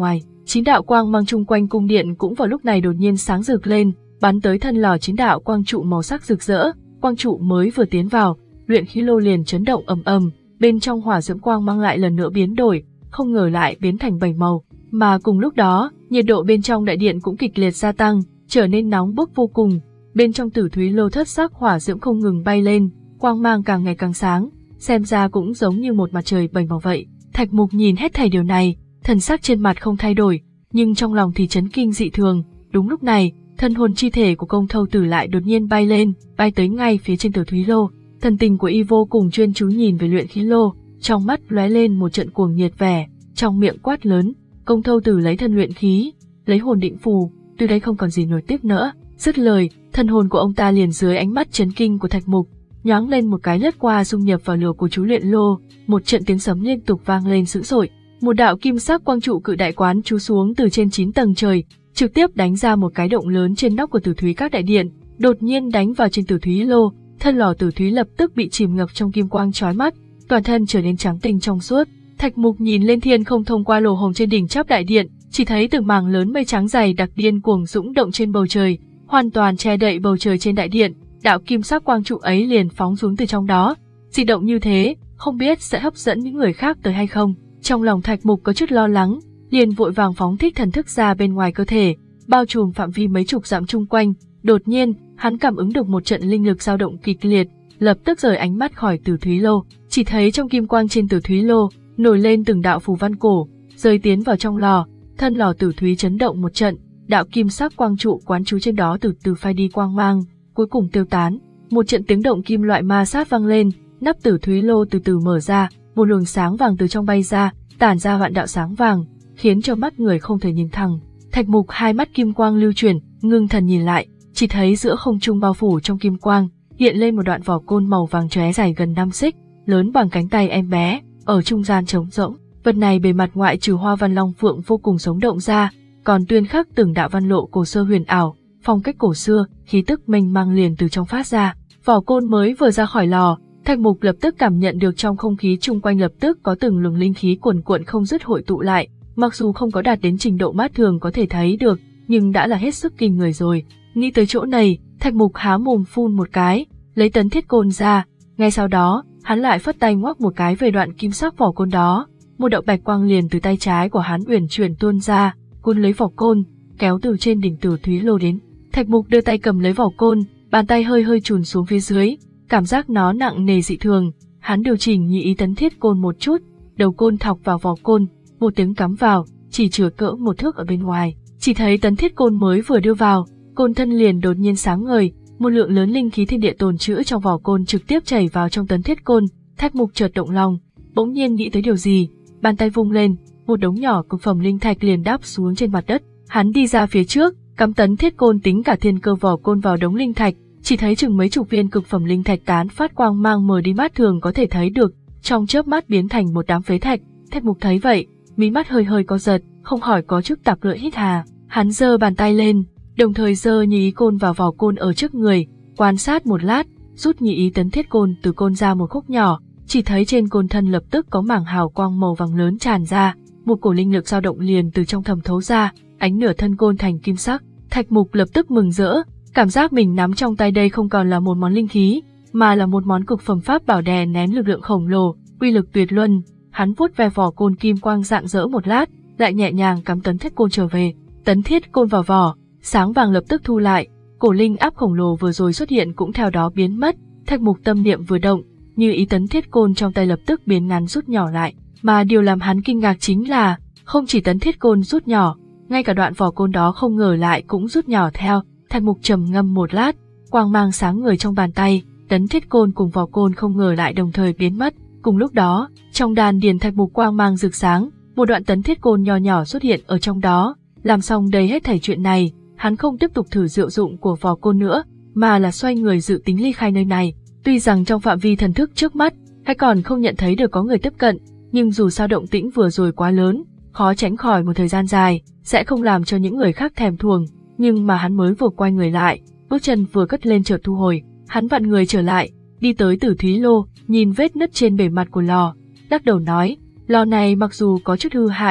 Chín đạo quang mang chung quanh cung điện cũng vào lúc này đột nhiên sáng rực lên, bắn tới thân lò chín đạo quang trụ màu sắc rực rỡ. Quang trụ mới vừa tiến vào, luyện khí lô liền chấn động ầm ầm, bên trong hỏa diễm quang mang lại lần nữa biến đổi, không ngờ lại biến thành bảy màu. Mà cùng lúc đó, nhiệt độ bên trong đại điện cũng kịch liệt gia tăng, trở nên nóng bức vô cùng. Bên trong tử thúy lô thất sắc hỏa diễm không ngừng bay lên, quang mang càng ngày càng sáng, xem ra cũng giống như một mặt trời bảy màu vậy. Thạch Mục nhìn hết thảy điều này, thần sắc trên mặt không thay đổi, nhưng trong lòng thì chấn kinh dị thường. Đúng lúc này, thân hồn chi thể của Công Thâu Tử lại đột nhiên bay lên, bay tới ngay phía trên tử thúy lô. Thần tình của y vô cùng chuyên chú nhìn về luyện khí lô, trong mắt lóe lên một trận cuồng nhiệt vẻ, trong miệng quát lớn: Công Thâu Tử lấy thân luyện khí, lấy hồn định phù, từ đây không còn gì nổi tiếc nữa. Dứt lời, thân hồn của ông ta liền dưới ánh mắt chấn kinh của Thạch Mục, nhoáng lên một cái lướt qua dung nhập vào lửa của chú luyện lô, một trận tiếng sấm liên tục vang lên dữ dội. Một đạo kim sắc quang trụ cự đại quán chú xuống từ trên chín tầng trời, trực tiếp đánh ra một cái động lớn trên nóc của Tử Thúy Các đại điện, đột nhiên đánh vào trên Tử Thúy lô, thân lò tử thúy lập tức bị chìm ngập trong kim quang chói mắt, toàn thân trở nên trắng tinh trong suốt. Thạch Mục nhìn lên thiên không thông qua lỗ hổng trên đỉnh chóp đại điện, chỉ thấy từng mảng lớn mây trắng dày đặc điên cuồng dũng động trên bầu trời, hoàn toàn che đậy bầu trời trên đại điện. Đạo kim sắc quang trụ ấy liền phóng xuống từ trong đó, dị động như thế, không biết sẽ hấp dẫn những người khác tới hay không. Trong lòng Thạch Mục có chút lo lắng, liền vội vàng phóng thích thần thức ra bên ngoài cơ thể, bao trùm phạm vi mấy chục dặm chung quanh. Đột nhiên, hắn cảm ứng được một trận linh lực dao động kịch liệt, lập tức rời ánh mắt khỏi Tử Thúy lô, chỉ thấy trong kim quang trên Tử Thúy lô nổi lên từng đạo phù văn cổ, rơi tiến vào trong lò, thân lò tử thúy chấn động một trận, đạo kim sắc quang trụ quán chú trên đó từ từ phai đi quang mang, cuối cùng tiêu tán. Một trận tiếng động kim loại ma sát vang lên, nắp Tử Thúy lô từ từ mở ra, một luồng sáng vàng từ trong bay ra, tản ra vạn đạo sáng vàng, khiến cho mắt người không thể nhìn thẳng. Thạch Mục hai mắt kim quang lưu chuyển, ngưng thần nhìn lại, chỉ thấy giữa không trung bao phủ trong kim quang, hiện lên một đoạn vỏ côn màu vàng chóe dài gần năm xích, lớn bằng cánh tay em bé, ở trung gian trống rỗng. Vật này bề mặt ngoại trừ hoa văn long phượng vô cùng sống động ra, còn tuyên khắc từng đạo văn lộ cổ xưa huyền ảo, phong cách cổ xưa, khí tức mênh mang liền từ trong phát ra. Vỏ côn mới vừa ra khỏi lò, Thạch Mục lập tức cảm nhận được trong không khí chung quanh lập tức có từng luồng linh khí cuồn cuộn không dứt hội tụ lại, mặc dù không có đạt đến trình độ mắt thường có thể thấy được, nhưng đã là hết sức kinh người rồi. Nghĩ tới chỗ này, Thạch Mục há mồm phun một cái, lấy tấn thiết côn ra, ngay sau đó, hắn lại phất tay ngoắc một cái về đoạn kim sắc vỏ côn đó, một đạo bạch quang liền từ tay trái của hắn uyển chuyển tuôn ra, cuốn lấy vỏ côn, kéo từ trên đỉnh Tử Thúy lô đến. Thạch Mục đưa tay cầm lấy vỏ côn, bàn tay hơi hơi chùn xuống phía dưới, cảm giác nó nặng nề dị thường, hắn điều chỉnh nhị ý tấn thiết côn một chút, đầu côn thọc vào vỏ côn, một tiếng cắm vào, chỉ chừa cỡ một thước ở bên ngoài. Chỉ thấy tấn thiết côn mới vừa đưa vào, côn thân liền đột nhiên sáng ngời, một lượng lớn linh khí thiên địa tồn trữ trong vỏ côn trực tiếp chảy vào trong tấn thiết côn. Thạch Mục chợt động lòng, bỗng nhiên nghĩ tới điều gì, bàn tay vung lên, một đống nhỏ cực phẩm linh thạch liền đáp xuống trên mặt đất. Hắn đi ra phía trước, cắm tấn thiết côn tính cả thiên cơ vỏ côn vào đống linh thạch, chỉ thấy chừng mấy chục viên cực phẩm linh thạch tán phát quang mang mờ đi mắt thường có thể thấy được, trong chớp mắt biến thành một đám phế thạch. Thạch Mục thấy vậy, mí mắt hơi hơi co giật, không khỏi có chút tạp lưỡi hít hà. Hắn giơ bàn tay lên, đồng thời giơ nhị ý côn vào vỏ côn ở trước người, quan sát một lát, rút nhị ý tấn thiết côn từ côn ra một khúc nhỏ, chỉ thấy trên côn thân lập tức có mảng hào quang màu vàng lớn tràn ra, một cổ linh lực dao động liền từ trong thẩm thấu ra, ánh nửa thân côn thành kim sắc. Thạch Mục lập tức mừng rỡ, cảm giác mình nắm trong tay đây không còn là một món linh khí, mà là một món cực phẩm pháp bảo đè nén lực lượng khổng lồ, uy lực tuyệt luân. Hắn vuốt ve vỏ côn kim quang rạng rỡ một lát, lại nhẹ nhàng cắm tấn thiết côn trở về. Tấn thiết côn vào vỏ, sáng vàng lập tức thu lại, cổ linh áp khổng lồ vừa rồi xuất hiện cũng theo đó biến mất. Thạch Mục tâm niệm vừa động, như ý tấn thiết côn trong tay lập tức biến ngắn rút nhỏ lại, mà điều làm hắn kinh ngạc chính là, không chỉ tấn thiết côn rút nhỏ, ngay cả đoạn vỏ côn đó không ngờ lại cũng rút nhỏ theo. Thạch Mục trầm ngâm một lát, quang mang sáng ngời trong bàn tay, tấn thiết côn cùng vỏ côn không ngờ lại đồng thời biến mất. Cùng lúc đó, trong đàn điền Thạch Mục quang mang rực sáng, một đoạn tấn thiết côn nho nhỏ xuất hiện ở trong đó. Làm xong đây hết thảy chuyện này, hắn không tiếp tục thử diệu dụng của vỏ côn nữa, mà là xoay người dự tính ly khai nơi này. Tuy rằng trong phạm vi thần thức trước mắt, hay còn không nhận thấy được có người tiếp cận, nhưng dù sao động tĩnh vừa rồi quá lớn, khó tránh khỏi một thời gian dài, sẽ không làm cho những người khác thèm thuồng. Nhưng mà hắn mới vừa quay người lại, bước chân vừa cất lên chợt thu hồi, hắn vặn người trở lại, đi tới Tử Thúy lô, nhìn vết nứt trên bề mặt của lò, lắc đầu nói, lò này mặc dù có chút hư hại,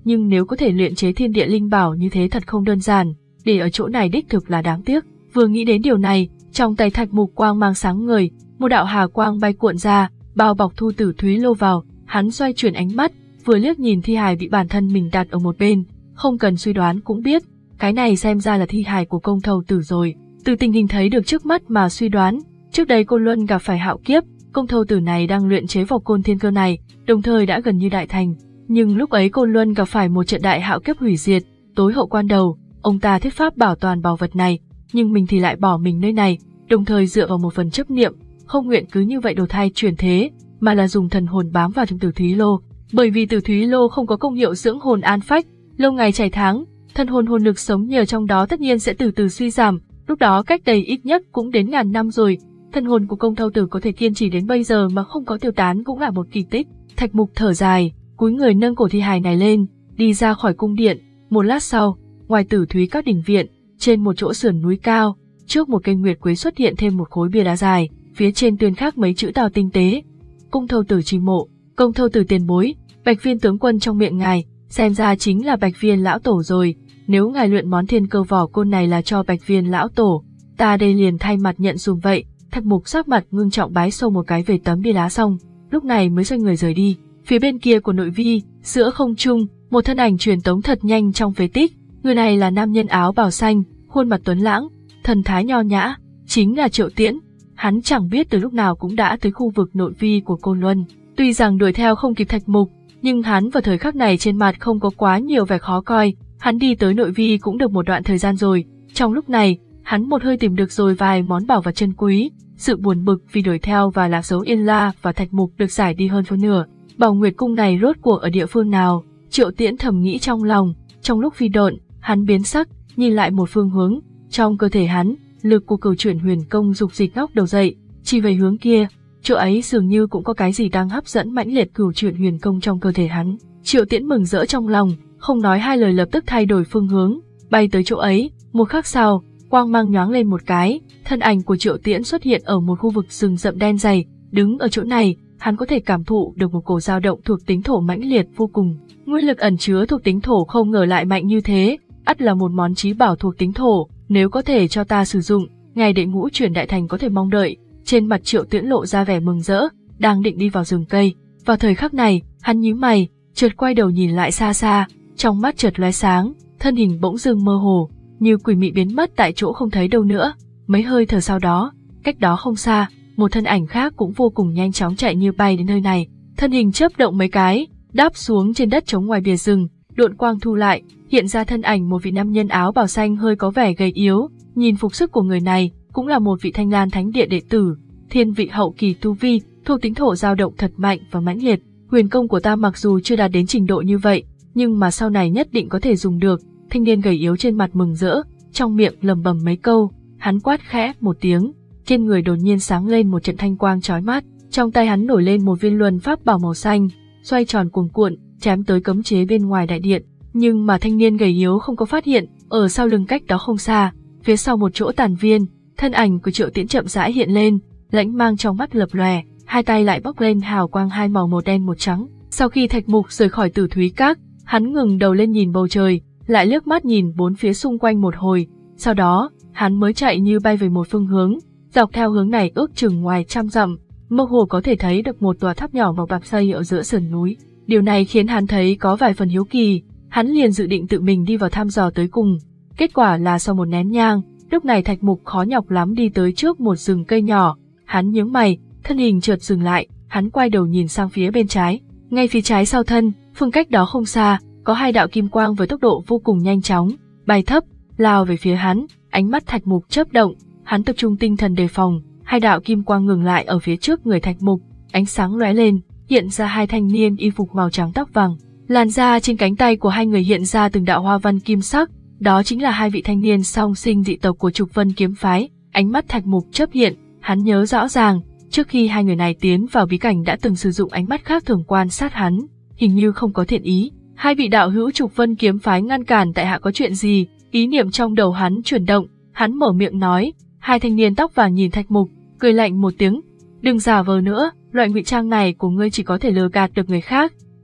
nhưng nếu có thể luyện chế thiên địa linh bảo như thế thật không đơn giản, để ở chỗ này đích thực là đáng tiếc. Vừa nghĩ đến điều này, trong tay Thạch Mục quang mang sáng ngời, một đạo hà quang bay cuộn ra, bao bọc Thu Tử Thúy Lô vào, hắn xoay chuyển ánh mắt, vừa liếc nhìn thi hài bị bản thân mình đặt ở một bên, không cần suy đoán cũng biết, cái này xem ra là thi hài của Công Thầu Tử rồi. Từ tình hình thấy được trước mắt mà suy đoán, trước đây Côn Luân gặp phải hạo kiếp, Công Thầu Tử này đang luyện chế vỏ côn thiên cơ này, đồng thời đã gần như đại thành. Nhưng lúc ấy Côn Luân gặp phải một trận đại hạo kiếp hủy diệt, tối hậu quan đầu, ông ta thiết pháp bảo toàn bảo vật này, nhưng mình thì lại bỏ mình nơi này, đồng thời dựa vào một phần chấp niệm, không nguyện cứ như vậy đổi thay chuyển thế, mà là dùng thần hồn bám vào trong Tử Thúy Lô. Bởi vì Tử Thúy Lô không có công hiệu dưỡng hồn an phách, lâu ngày trải tháng, thần hồn hồn lực sống nhờ trong đó tất nhiên sẽ từ từ suy giảm, lúc đó cách đây ít nhất cũng đến ngàn năm rồi, thần hồn của Công Thâu Tử có thể kiên trì đến bây giờ mà không có tiêu tán cũng là một kỳ tích. Thạch Mục thở dài, cúi người nâng cổ thi hài này lên, đi ra khỏi cung điện. Một lát sau, ngoài Tử Thúy các đình viện, trên một chỗ sườn núi cao, trước một cây nguyệt quế xuất hiện thêm một khối bia đá dài, phía trên tuyên khắc mấy chữ tào tinh tế: Công Thâu Tử chi mộ, Công Thâu Tử tiền bối, Bạch Viên tướng quân trong miệng ngài, xem ra chính là Bạch Viên lão tổ rồi. Nếu ngài luyện món thiên cơ vỏ côn này là cho Bạch Viên lão tổ, ta đây liền thay mặt nhận dùm vậy. Thạch Mục sắc mặt ngưng trọng bái sâu một cái về tấm bia đá xong, lúc này mới xoay người rời đi. Phía bên kia của nội vi, giữa không trung, một thân ảnh truyền tống thật nhanh trong phế tích. Người này là nam nhân áo bào xanh, khuôn mặt tuấn lãng, thần thái nho nhã, chính là Triệu Tiễn. Hắn chẳng biết từ lúc nào cũng đã tới khu vực nội vi của Côn Luân. Tuy rằng đuổi theo không kịp Thạch Mục, nhưng hắn vào thời khắc này trên mặt không có quá nhiều vẻ khó coi. Hắn đi tới nội vi cũng được một đoạn thời gian rồi. Trong lúc này, hắn một hơi tìm được rồi vài món bảo vật chân quý. Sự buồn bực vì đuổi theo và lạc dấu Yên La và Thạch Mục được giải đi hơn phân nửa. Bảo Nguyệt cung này rốt cuộc ở địa phương nào? Triệu Tiễn thầm nghĩ trong lòng. Trong lúc phi độn, hắn biến sắc, nhìn lại một phương hướng. Trong cơ thể hắn, lực của Cửu Chuyển Huyền Công dục dịch ngóc đầu dậy, chỉ về hướng kia. Chỗ ấy dường như cũng có cái gì đang hấp dẫn mãnh liệt Cửu Chuyển Huyền Công trong cơ thể hắn. Triệu Tiễn mừng rỡ trong lòng, không nói hai lời lập tức thay đổi phương hướng, bay tới chỗ ấy. Một khắc sau, quang mang nhoáng lên một cái, thân ảnh của Triệu Tiễn xuất hiện ở một khu vực rừng rậm đen dày. Đứng ở chỗ này, hắn có thể cảm thụ được một cổ dao động thuộc tính thổ mãnh liệt vô cùng. Nguyên lực ẩn chứa thuộc tính thổ không ngờ lại mạnh như thế, ắt là một món chí bảo thuộc tính thổ, nếu có thể cho ta sử dụng, ngày đệ ngũ chuyển đại thành có thể mong đợi. Trên mặt Triệu Tiễn lộ ra vẻ mừng rỡ, đang định đi vào rừng cây. Vào thời khắc này, hắn nhíu mày, chợt quay đầu nhìn lại xa xa, trong mắt chợt lóe sáng, thân hình bỗng dưng mơ hồ, như quỷ mị biến mất tại chỗ không thấy đâu nữa. Mấy hơi thở sau đó, cách đó không xa, một thân ảnh khác cũng vô cùng nhanh chóng chạy như bay đến nơi này. Thân hình chớp động mấy cái, đáp xuống trên đất trống ngoài bìa rừng, độn quang thu lại, hiện ra thân ảnh một vị nam nhân áo bào xanh hơi có vẻ gầy yếu. Nhìn phục sức của người này, cũng là một vị Thanh Lan Thánh Địa đệ tử, thiên vị hậu kỳ tu vi, thuộc tính thổ dao động thật mạnh và mãnh liệt. Huyền công của ta mặc dù chưa đạt đến trình độ như vậy, nhưng mà sau này nhất định có thể dùng được. Thanh niên gầy yếu trên mặt mừng rỡ, trong miệng lẩm bẩm mấy câu, hắn quát khẽ một tiếng, trên người đột nhiên sáng lên một trận thanh quang chói mắt, trong tay hắn nổi lên một viên luân pháp bảo màu xanh, xoay tròn cuồn cuộn, chém tới cấm chế bên ngoài đại điện. Nhưng mà thanh niên gầy yếu không có phát hiện, ở sau lưng cách đó không xa, phía sau một chỗ tàn viên, thân ảnh của Triệu Tiễn chậm rãi hiện lên, lãnh mang trong mắt lập lòe, hai tay lại bốc lên hào quang hai màu một đen một trắng. Sau khi Thạch Mục rời khỏi Tử Thúy Các, hắn ngừng đầu lên nhìn bầu trời, lại liếc mắt nhìn bốn phía xung quanh một hồi, sau đó, hắn mới chạy như bay về một phương hướng. Dọc theo hướng này ước chừng ngoài trăm dặm, mơ hồ có thể thấy được một tòa tháp nhỏ màu bạc xây ở giữa sườn núi. Điều này khiến hắn thấy có vài phần hiếu kỳ, hắn liền dự định tự mình đi vào thăm dò tới cùng. Kết quả là sau một nén nhang, lúc này Thạch Mục khó nhọc lắm đi tới trước một rừng cây nhỏ. Hắn nhướng mày, thân hình chợt dừng lại, hắn quay đầu nhìn sang phía bên trái. Ngay phía trái sau thân, phương cách đó không xa, có hai đạo kim quang với tốc độ vô cùng nhanh chóng, bay thấp, lao về phía hắn. Ánh mắt Thạch Mục chớp động, hắn tập trung tinh thần đề phòng. Hai đạo kim quang ngừng lại ở phía trước người Thạch Mục, ánh sáng lóe lên, hiện ra hai thanh niên y phục màu trắng tóc vàng. Làn da trên cánh tay của hai người hiện ra từng đạo hoa văn kim sắc, đó chính là hai vị thanh niên song sinh dị tộc của Trục Vân kiếm phái. Ánh mắt Thạch Mục chớp hiện, hắn nhớ rõ ràng, trước khi hai người này tiến vào bí cảnh đã từng sử dụng ánh mắt khác thường quan sát hắn, hình như không có thiện ý. Hai vị đạo hữu Trục Vân kiếm phái ngăn cản tại hạ có chuyện gì? Ý niệm trong đầu hắn chuyển động, hắn mở miệng nói. Hai thanh niên tóc vàng nhìn Thạch Mục, cười lạnh một tiếng, đừng giả vờ nữa, loại ngụy trang này của ngươi chỉ có thể lừa gạt được người khác,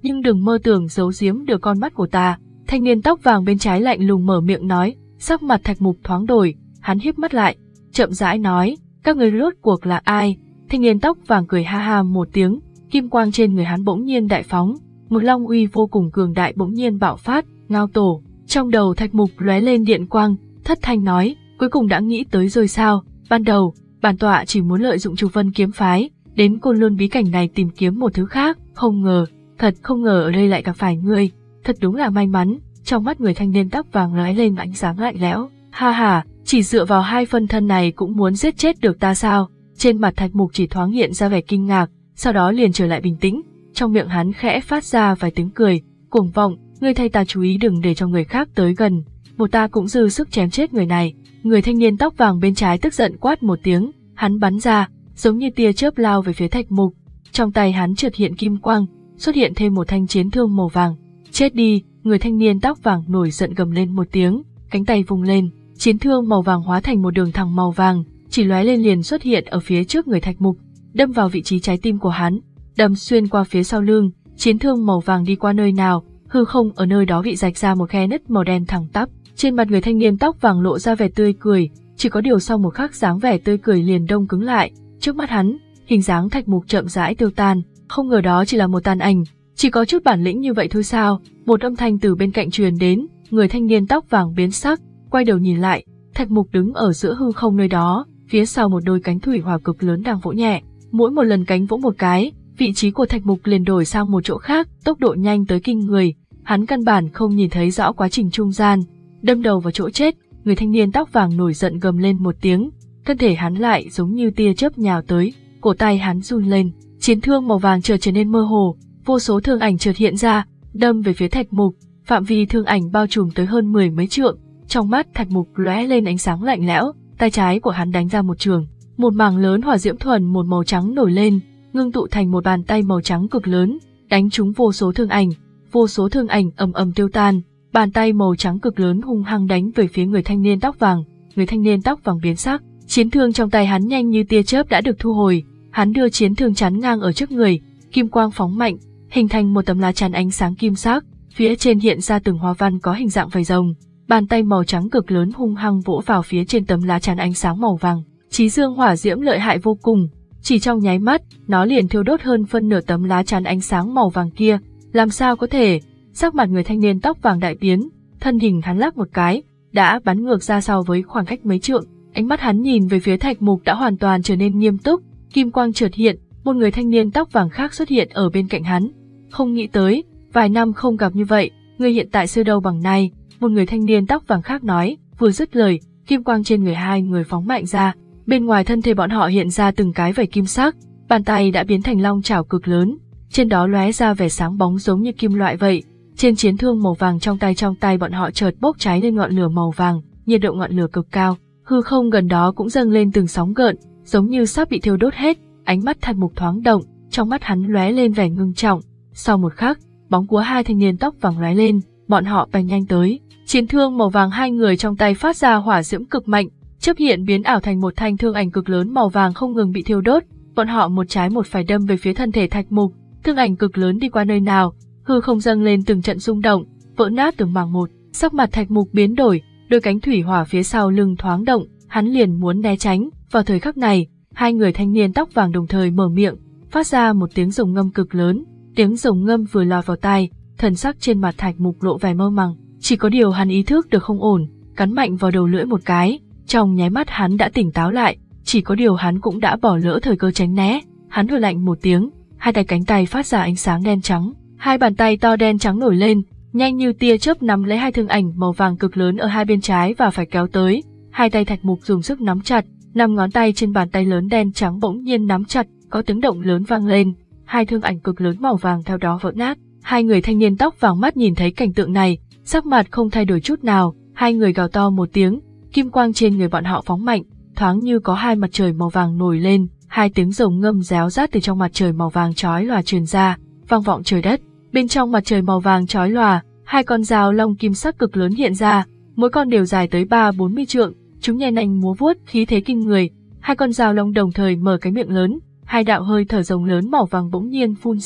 nhưng đừng mơ tưởng giấu giếm được con mắt của ta. Thanh niên tóc vàng bên trái lạnh lùng mở miệng nói, sắc mặt Thạch Mục thoáng đổi, hắn híp mắt lại, chậm rãi nói, các người rốt cuộc là ai? Thanh niên tóc vàng cười ha ha một tiếng, kim quang trên người hắn bỗng nhiên đại phóng, một long uy vô cùng cường đại bỗng nhiên bạo phát, ngao tổ. Trong đầu Thạch Mục lóe lên điện quang, thất thanh nói, cuối cùng đã nghĩ tới rồi sao? Ban đầu, bản tọa chỉ muốn lợi dụng Trục Vân kiếm phái, đến Côn Lôn bí cảnh này tìm kiếm một thứ khác, không ngờ, thật không ngờ ở đây lại gặp phải ngươi, thật đúng là may mắn. Trong mắt người thanh niên tóc vàng lóe lên ánh sáng lạnh lẽo, ha ha, chỉ dựa vào hai phân thân này cũng muốn giết chết được ta sao? Trên mặt Thạch Mục chỉ thoáng hiện ra vẻ kinh ngạc, sau đó liền trở lại bình tĩnh, trong miệng hắn khẽ phát ra vài tiếng cười, cuồng vọng, ngươi thay ta chú ý đừng để cho người khác tới gần, một ta cũng dư sức chém chết người này. Người thanh niên tóc vàng bên trái tức giận quát một tiếng, hắn bắn ra, giống như tia chớp lao về phía Thạch Mục, trong tay hắn chợt hiện kim quang, xuất hiện thêm một thanh chiến thương màu vàng. Chết đi, người thanh niên tóc vàng nổi giận gầm lên một tiếng, cánh tay vung lên, chiến thương màu vàng hóa thành một đường thẳng màu vàng, chỉ lóe lên liền xuất hiện ở phía trước người Thạch Mục, đâm vào vị trí trái tim của hắn, đâm xuyên qua phía sau lưng, chiến thương màu vàng đi qua nơi nào, hư không ở nơi đó bị rạch ra một khe nứt màu đen thẳng tắp. Trên mặt người thanh niên tóc vàng lộ ra vẻ tươi cười, chỉ có điều sau một khắc dáng vẻ tươi cười liền đông cứng lại, trước mắt hắn, hình dáng Thạch Mục chậm rãi tiêu tan, không ngờ đó chỉ là một tàn ảnh, chỉ có chút bản lĩnh như vậy thôi sao? Một âm thanh từ bên cạnh truyền đến, người thanh niên tóc vàng biến sắc, quay đầu nhìn lại, Thạch Mục đứng ở giữa hư không nơi đó, phía sau một đôi cánh thủy hỏa cực lớn đang vỗ nhẹ, mỗi một lần cánh vỗ một cái, vị trí của Thạch Mục liền đổi sang một chỗ khác, tốc độ nhanh tới kinh người, hắn căn bản không nhìn thấy rõ quá trình trung gian, đâm đầu vào chỗ chết. Người thanh niên tóc vàng nổi giận gầm lên một tiếng, thân thể hắn lại giống như tia chớp nhào tới, cổ tay hắn run lên, chiến thương màu vàng chợt trở nên mơ hồ, vô số thương ảnh chợt hiện ra, đâm về phía Thạch Mục, phạm vi thương ảnh bao trùm tới hơn mười mấy trượng. Trong mắt Thạch Mục lóe lên ánh sáng lạnh lẽo, tay trái của hắn đánh ra một trường, một mảng lớn hỏa diễm thuần một màu trắng nổi lên, ngưng tụ thành một bàn tay màu trắng cực lớn, đánh trúng vô số thương ảnh, vô số thương ảnh ầm ầm tiêu tan. Bàn tay màu trắng cực lớn hung hăng đánh về phía người thanh niên tóc vàng, người thanh niên tóc vàng biến sắc, chiến thương trong tay hắn nhanh như tia chớp đã được thu hồi, hắn đưa chiến thương chắn ngang ở trước người, kim quang phóng mạnh, hình thành một tấm lá chắn ánh sáng kim sắc, phía trên hiện ra từng hoa văn có hình dạng vảy rồng, bàn tay màu trắng cực lớn hung hăng vỗ vào phía trên tấm lá chắn ánh sáng màu vàng, chí dương hỏa diễm lợi hại vô cùng, chỉ trong nháy mắt, nó liền thiêu đốt hơn phân nửa tấm lá chắn ánh sáng màu vàng kia, làm sao có thể? Sắc mặt người thanh niên tóc vàng đại biến, thân hình hắn lắc một cái, đã bắn ngược ra sau với khoảng cách mấy trượng, ánh mắt hắn nhìn về phía Thạch Mục đã hoàn toàn trở nên nghiêm túc, kim quang chợt hiện, một người thanh niên tóc vàng khác xuất hiện ở bên cạnh hắn. Không nghĩ tới, vài năm không gặp như vậy, người hiện tại xưa đâu bằng nay, một người thanh niên tóc vàng khác nói, vừa dứt lời, kim quang trên người hai người phóng mạnh ra, bên ngoài thân thể bọn họ hiện ra từng cái vảy kim sắc, bàn tay đã biến thành long chảo cực lớn, trên đó lóe ra vẻ sáng bóng giống như kim loại vậy. Trên chiến thương màu vàng trong tay trong tay bọn họ chợt bốc cháy lên ngọn lửa màu vàng, nhiệt độ ngọn lửa cực cao, hư không gần đó cũng dâng lên từng sóng gợn, giống như sắp bị thiêu đốt hết. Ánh mắt Thạch Mục thoáng động, trong mắt hắn lóe lên vẻ ngưng trọng. Sau một khắc, bóng của hai thanh niên tóc vàng lóe lên, bọn họ bay nhanh tới. Chiến thương màu vàng hai người trong tay phát ra hỏa diễm cực mạnh, chớp hiện biến ảo thành một thanh thương ảnh cực lớn màu vàng không ngừng bị thiêu đốt. Bọn họ một trái một phải đâm về phía thân thể Thạch Mục, thương ảnh cực lớn đi qua nơi nào, hư không dâng lên từng trận rung động, vỡ nát từng mảng một. Sắc mặt Thạch Mục biến đổi, đôi cánh thủy hỏa phía sau lưng thoáng động, hắn liền muốn né tránh. Vào thời khắc này, hai người thanh niên tóc vàng đồng thời mở miệng, phát ra một tiếng rồng ngâm cực lớn. Tiếng rồng ngâm vừa lọt vào tai, thần sắc trên mặt Thạch Mục lộ vẻ mơ màng. Chỉ có điều hắn ý thức được không ổn, cắn mạnh vào đầu lưỡi một cái, trong nháy mắt hắn đã tỉnh táo lại. Chỉ có điều hắn cũng đã bỏ lỡ thời cơ tránh né. Hắn hừ lạnh một tiếng, hai tay cánh tay phát ra ánh sáng đen trắng. Hai bàn tay to đen trắng nổi lên, nhanh như tia chớp nắm lấy hai thương ảnh màu vàng cực lớn ở hai bên trái và phải kéo tới. Hai tay Thạch Mục dùng sức nắm chặt, năm ngón tay trên bàn tay lớn đen trắng bỗng nhiên nắm chặt, có tiếng động lớn vang lên, hai thương ảnh cực lớn màu vàng theo đó vỡ nát. Hai người thanh niên tóc vàng mắt nhìn thấy cảnh tượng này, sắc mặt không thay đổi chút nào, hai người gào to một tiếng, kim quang trên người bọn họ phóng mạnh, thoáng như có hai mặt trời màu vàng nổi lên, hai tiếng rồng ngâm réo rát từ trong mặt trời màu vàng chói lòa truyền ra, vang vọng trời đất. Bên trong mặt trời màu vàng chói lòa, hai con dao long kim sắc cực lớn hiện ra, mỗi con đều dài tới ba bốn mươi trượng, chúng nhen nanh múa vuốt, khí thế kinh người. Hai con dao long đồng thời mở cái miệng lớn, hai đạo hơi thở rồng lớn màu vàng bỗng nhiên phun ra,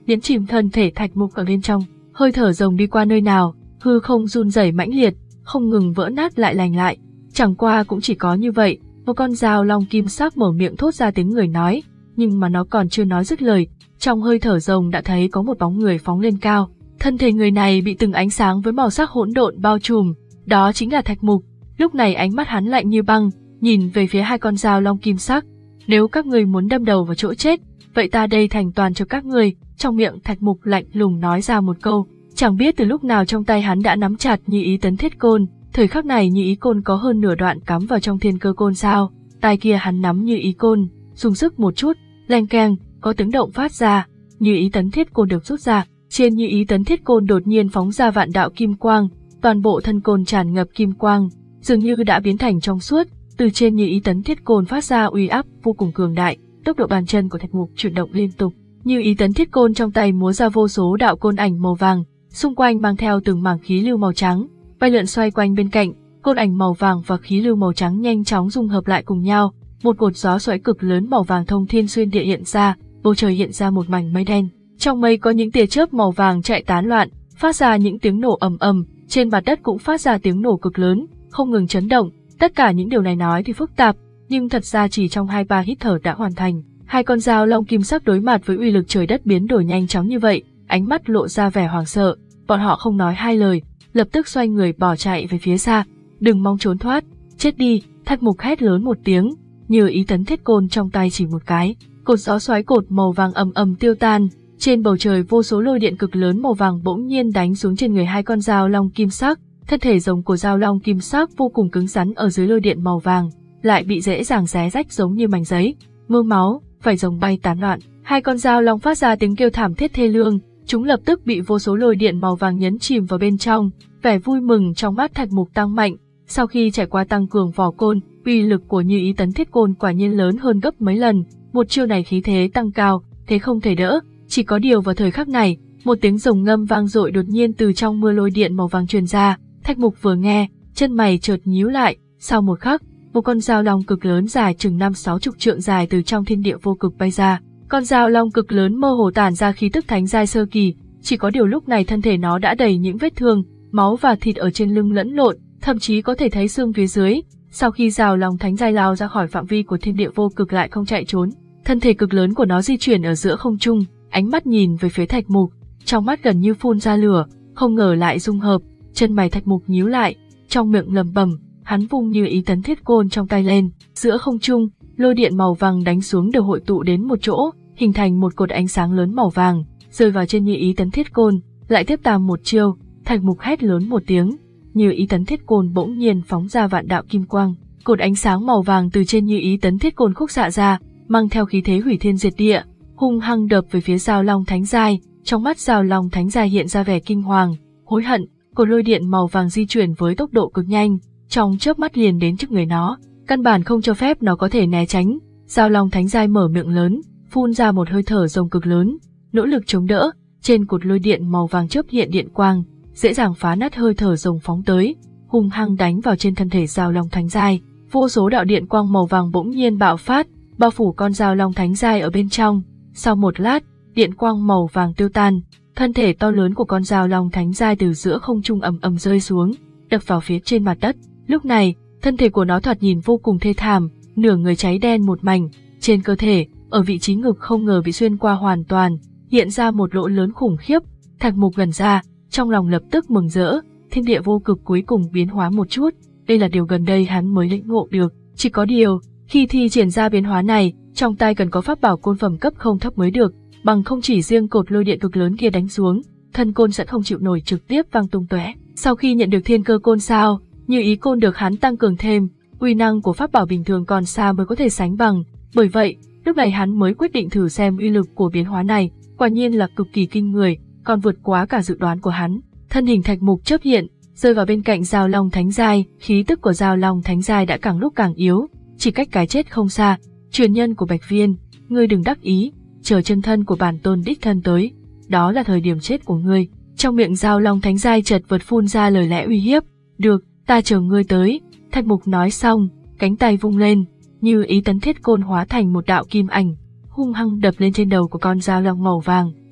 nhấn chìm thân thể Thạch Mục ở bên trong. Hơi thở rồng đi qua nơi nào, hư không run rẩy mãnh liệt, không ngừng vỡ nát lại lành lại. Chẳng qua cũng chỉ có như vậy, một con dao long kim sắc mở miệng thốt ra tiếng người nói, nhưng mà nó còn chưa nói dứt lời, trong hơi thở rồng đã thấy có một bóng người phóng lên cao. Thân thể người này bị từng ánh sáng với màu sắc hỗn độn bao trùm, đó chính là Thạch Mục. Lúc này ánh mắt hắn lạnh như băng, nhìn về phía hai con dao long kim sắc. Nếu các ngươi muốn đâm đầu vào chỗ chết, vậy ta đây thành toàn cho các ngươi. Trong miệng Thạch Mục lạnh lùng nói ra một câu, chẳng biết từ lúc nào trong tay hắn đã nắm chặt Như Ý Tấn Thiết Côn. Thời khắc này Như Ý Côn có hơn nửa đoạn cắm vào trong thiên cơ côn sao, tay kia hắn nắm Như Ý Côn, dùng sức một chút, leng keng, có tiếng động phát ra, Như Ý Tấn Thiết Côn được rút ra, trên Như Ý Tấn Thiết Côn đột nhiên phóng ra vạn đạo kim quang, toàn bộ thân côn tràn ngập kim quang, dường như đã biến thành trong suốt, từ trên Như Ý Tấn Thiết Côn phát ra uy áp vô cùng cường đại, tốc độ bàn chân của Thạch Mục chuyển động liên tục, Như Ý Tấn Thiết Côn trong tay múa ra vô số đạo côn ảnh màu vàng, xung quanh mang theo từng mảng khí lưu màu trắng, bay lượn xoay quanh bên cạnh, côn ảnh màu vàng và khí lưu màu trắng nhanh chóng dung hợp lại cùng nhau, một cột gió xoáy cực lớn màu vàng thông thiên xuyên địa hiện ra, bầu trời hiện ra một mảnh mây đen, trong mây có những tia chớp màu vàng chạy tán loạn, phát ra những tiếng nổ ầm ầm, trên mặt đất cũng phát ra tiếng nổ cực lớn, không ngừng chấn động. Tất cả những điều này nói thì phức tạp, nhưng thật ra chỉ trong hai ba hít thở đã hoàn thành. Hai con dao long kim sắc đối mặt với uy lực trời đất biến đổi nhanh chóng như vậy, ánh mắt lộ ra vẻ hoảng sợ, bọn họ không nói hai lời, lập tức xoay người bỏ chạy về phía xa. Đừng mong trốn thoát, chết đi! Thạch Mục hét lớn một tiếng, Như Ý Tấn Thiết Côn trong tay chỉ một cái, cột gió xoáy cột màu vàng ầm ầm tiêu tan, trên bầu trời vô số lôi điện cực lớn màu vàng bỗng nhiên đánh xuống trên người hai con dao long kim sắc. Thân thể rồng của dao long kim sắc vô cùng cứng rắn ở dưới lôi điện màu vàng, lại bị dễ dàng xé rách giống như mảnh giấy, mưa máu, vảy rồng bay tán loạn. Hai con dao long phát ra tiếng kêu thảm thiết thê lương, chúng lập tức bị vô số lôi điện màu vàng nhấn chìm vào bên trong. Vẻ vui mừng trong mắt Thạch Mục tăng mạnh, sau khi trải qua tăng cường vỏ côn, uy lực của Như Ý Tấn Thiết Côn quả nhiên lớn hơn gấp mấy lần. Một chiêu này khí thế tăng cao, thế không thể đỡ. Chỉ có điều vào thời khắc này, một tiếng rồng ngâm vang dội đột nhiên từ trong mưa lôi điện màu vàng truyền ra. Thạch Mục vừa nghe, chân mày chợt nhíu lại, sau một khắc, một con dao long cực lớn dài chừng năm sáu chục trượng dài từ trong thiên địa vô cực bay ra. Con dao long cực lớn mơ hồ tản ra khí tức thánh giai sơ kỳ, chỉ có điều lúc này thân thể nó đã đầy những vết thương, máu và thịt ở trên lưng lẫn lộn, thậm chí có thể thấy xương phía dưới. Sau khi dao long thánh giai lao ra khỏi phạm vi của thiên địa vô cực lại không chạy trốn, thân thể cực lớn của nó di chuyển ở giữa không trung, ánh mắt nhìn về phía Thạch Mục, trong mắt gần như phun ra lửa, không ngờ lại dung hợp. Chân mày Thạch Mục nhíu lại, trong miệng lẩm bẩm, hắn vung Như Ý Tấn Thiết Côn trong tay lên, giữa không trung, lôi điện màu vàng đánh xuống đều hội tụ đến một chỗ, hình thành một cột ánh sáng lớn màu vàng, rơi vào trên Như Ý Tấn Thiết Côn, lại tiếp tàm một chiêu. Thạch Mục hét lớn một tiếng, Như Ý Tấn Thiết Côn bỗng nhiên phóng ra vạn đạo kim quang, cột ánh sáng màu vàng từ trên Như Ý Tấn Thiết Côn khúc xạ ra, mang theo khí thế hủy thiên diệt địa, hung hăng đập về phía dao long thánh giai. Trong mắt dao long thánh giai hiện ra vẻ kinh hoàng, hối hận. Cột lôi điện màu vàng di chuyển với tốc độ cực nhanh, trong chớp mắt liền đến trước người nó, căn bản không cho phép nó có thể né tránh. Dao long thánh giai mở miệng lớn, phun ra một hơi thở rồng cực lớn, nỗ lực chống đỡ. Trên cột lôi điện màu vàng chớp hiện điện quang, dễ dàng phá nát hơi thở rồng phóng tới, hung hăng đánh vào trên thân thể dao long thánh giai. Vô số đạo điện quang màu vàng bỗng nhiên bạo phát, bao phủ con dao long thánh giai ở bên trong. Sau một lát, điện quang màu vàng tiêu tan. Thân thể to lớn của con dao long thánh giai từ giữa không trung ầm ầm rơi xuống, đập vào phía trên mặt đất. Lúc này, thân thể của nó thoạt nhìn vô cùng thê thảm, nửa người cháy đen một mảnh, trên cơ thể, ở vị trí ngực không ngờ bị xuyên qua hoàn toàn, hiện ra một lỗ lớn khủng khiếp. Thạch Mục gần ra, trong lòng lập tức mừng rỡ, thiên địa vô cực cuối cùng biến hóa một chút, đây là điều gần đây hắn mới lĩnh ngộ được. Chỉ có điều, khi thi triển ra biến hóa này, trong tay cần có pháp bảo côn phẩm cấp không thấp mới được. Bằng không chỉ riêng cột lôi điện cực lớn kia đánh xuống, thân côn sẽ không chịu nổi trực tiếp vang tung tóe. Sau khi nhận được thiên cơ côn sao, Như Ý Côn được hắn tăng cường thêm, uy năng của pháp bảo bình thường còn xa mới có thể sánh bằng. Bởi vậy, lúc này hắn mới quyết định thử xem uy lực của biến hóa này, quả nhiên là cực kỳ kinh người, còn vượt quá cả dự đoán của hắn. Thân hình Thạch Mục chớp hiện, rơi vào bên cạnh dao long thánh giai, khí tức của dao long thánh giai đã càng lúc càng yếu, chỉ cách cái chết không xa. Truyền nhân của Bạch Viên, ngươi đừng đắc ý, chờ chân thân của bản tôn đích thân tới, đó là thời điểm chết của ngươi. Trong miệng dao long thánh giai chợt vật phun ra lời lẽ uy hiếp. Được, ta chờ ngươi tới. Thạch Mục nói xong, cánh tay vung lên, Như Ý Tấn Thiết Côn hóa thành một đạo kim ảnh, hung hăng đập lên trên đầu của con dao long màu vàng.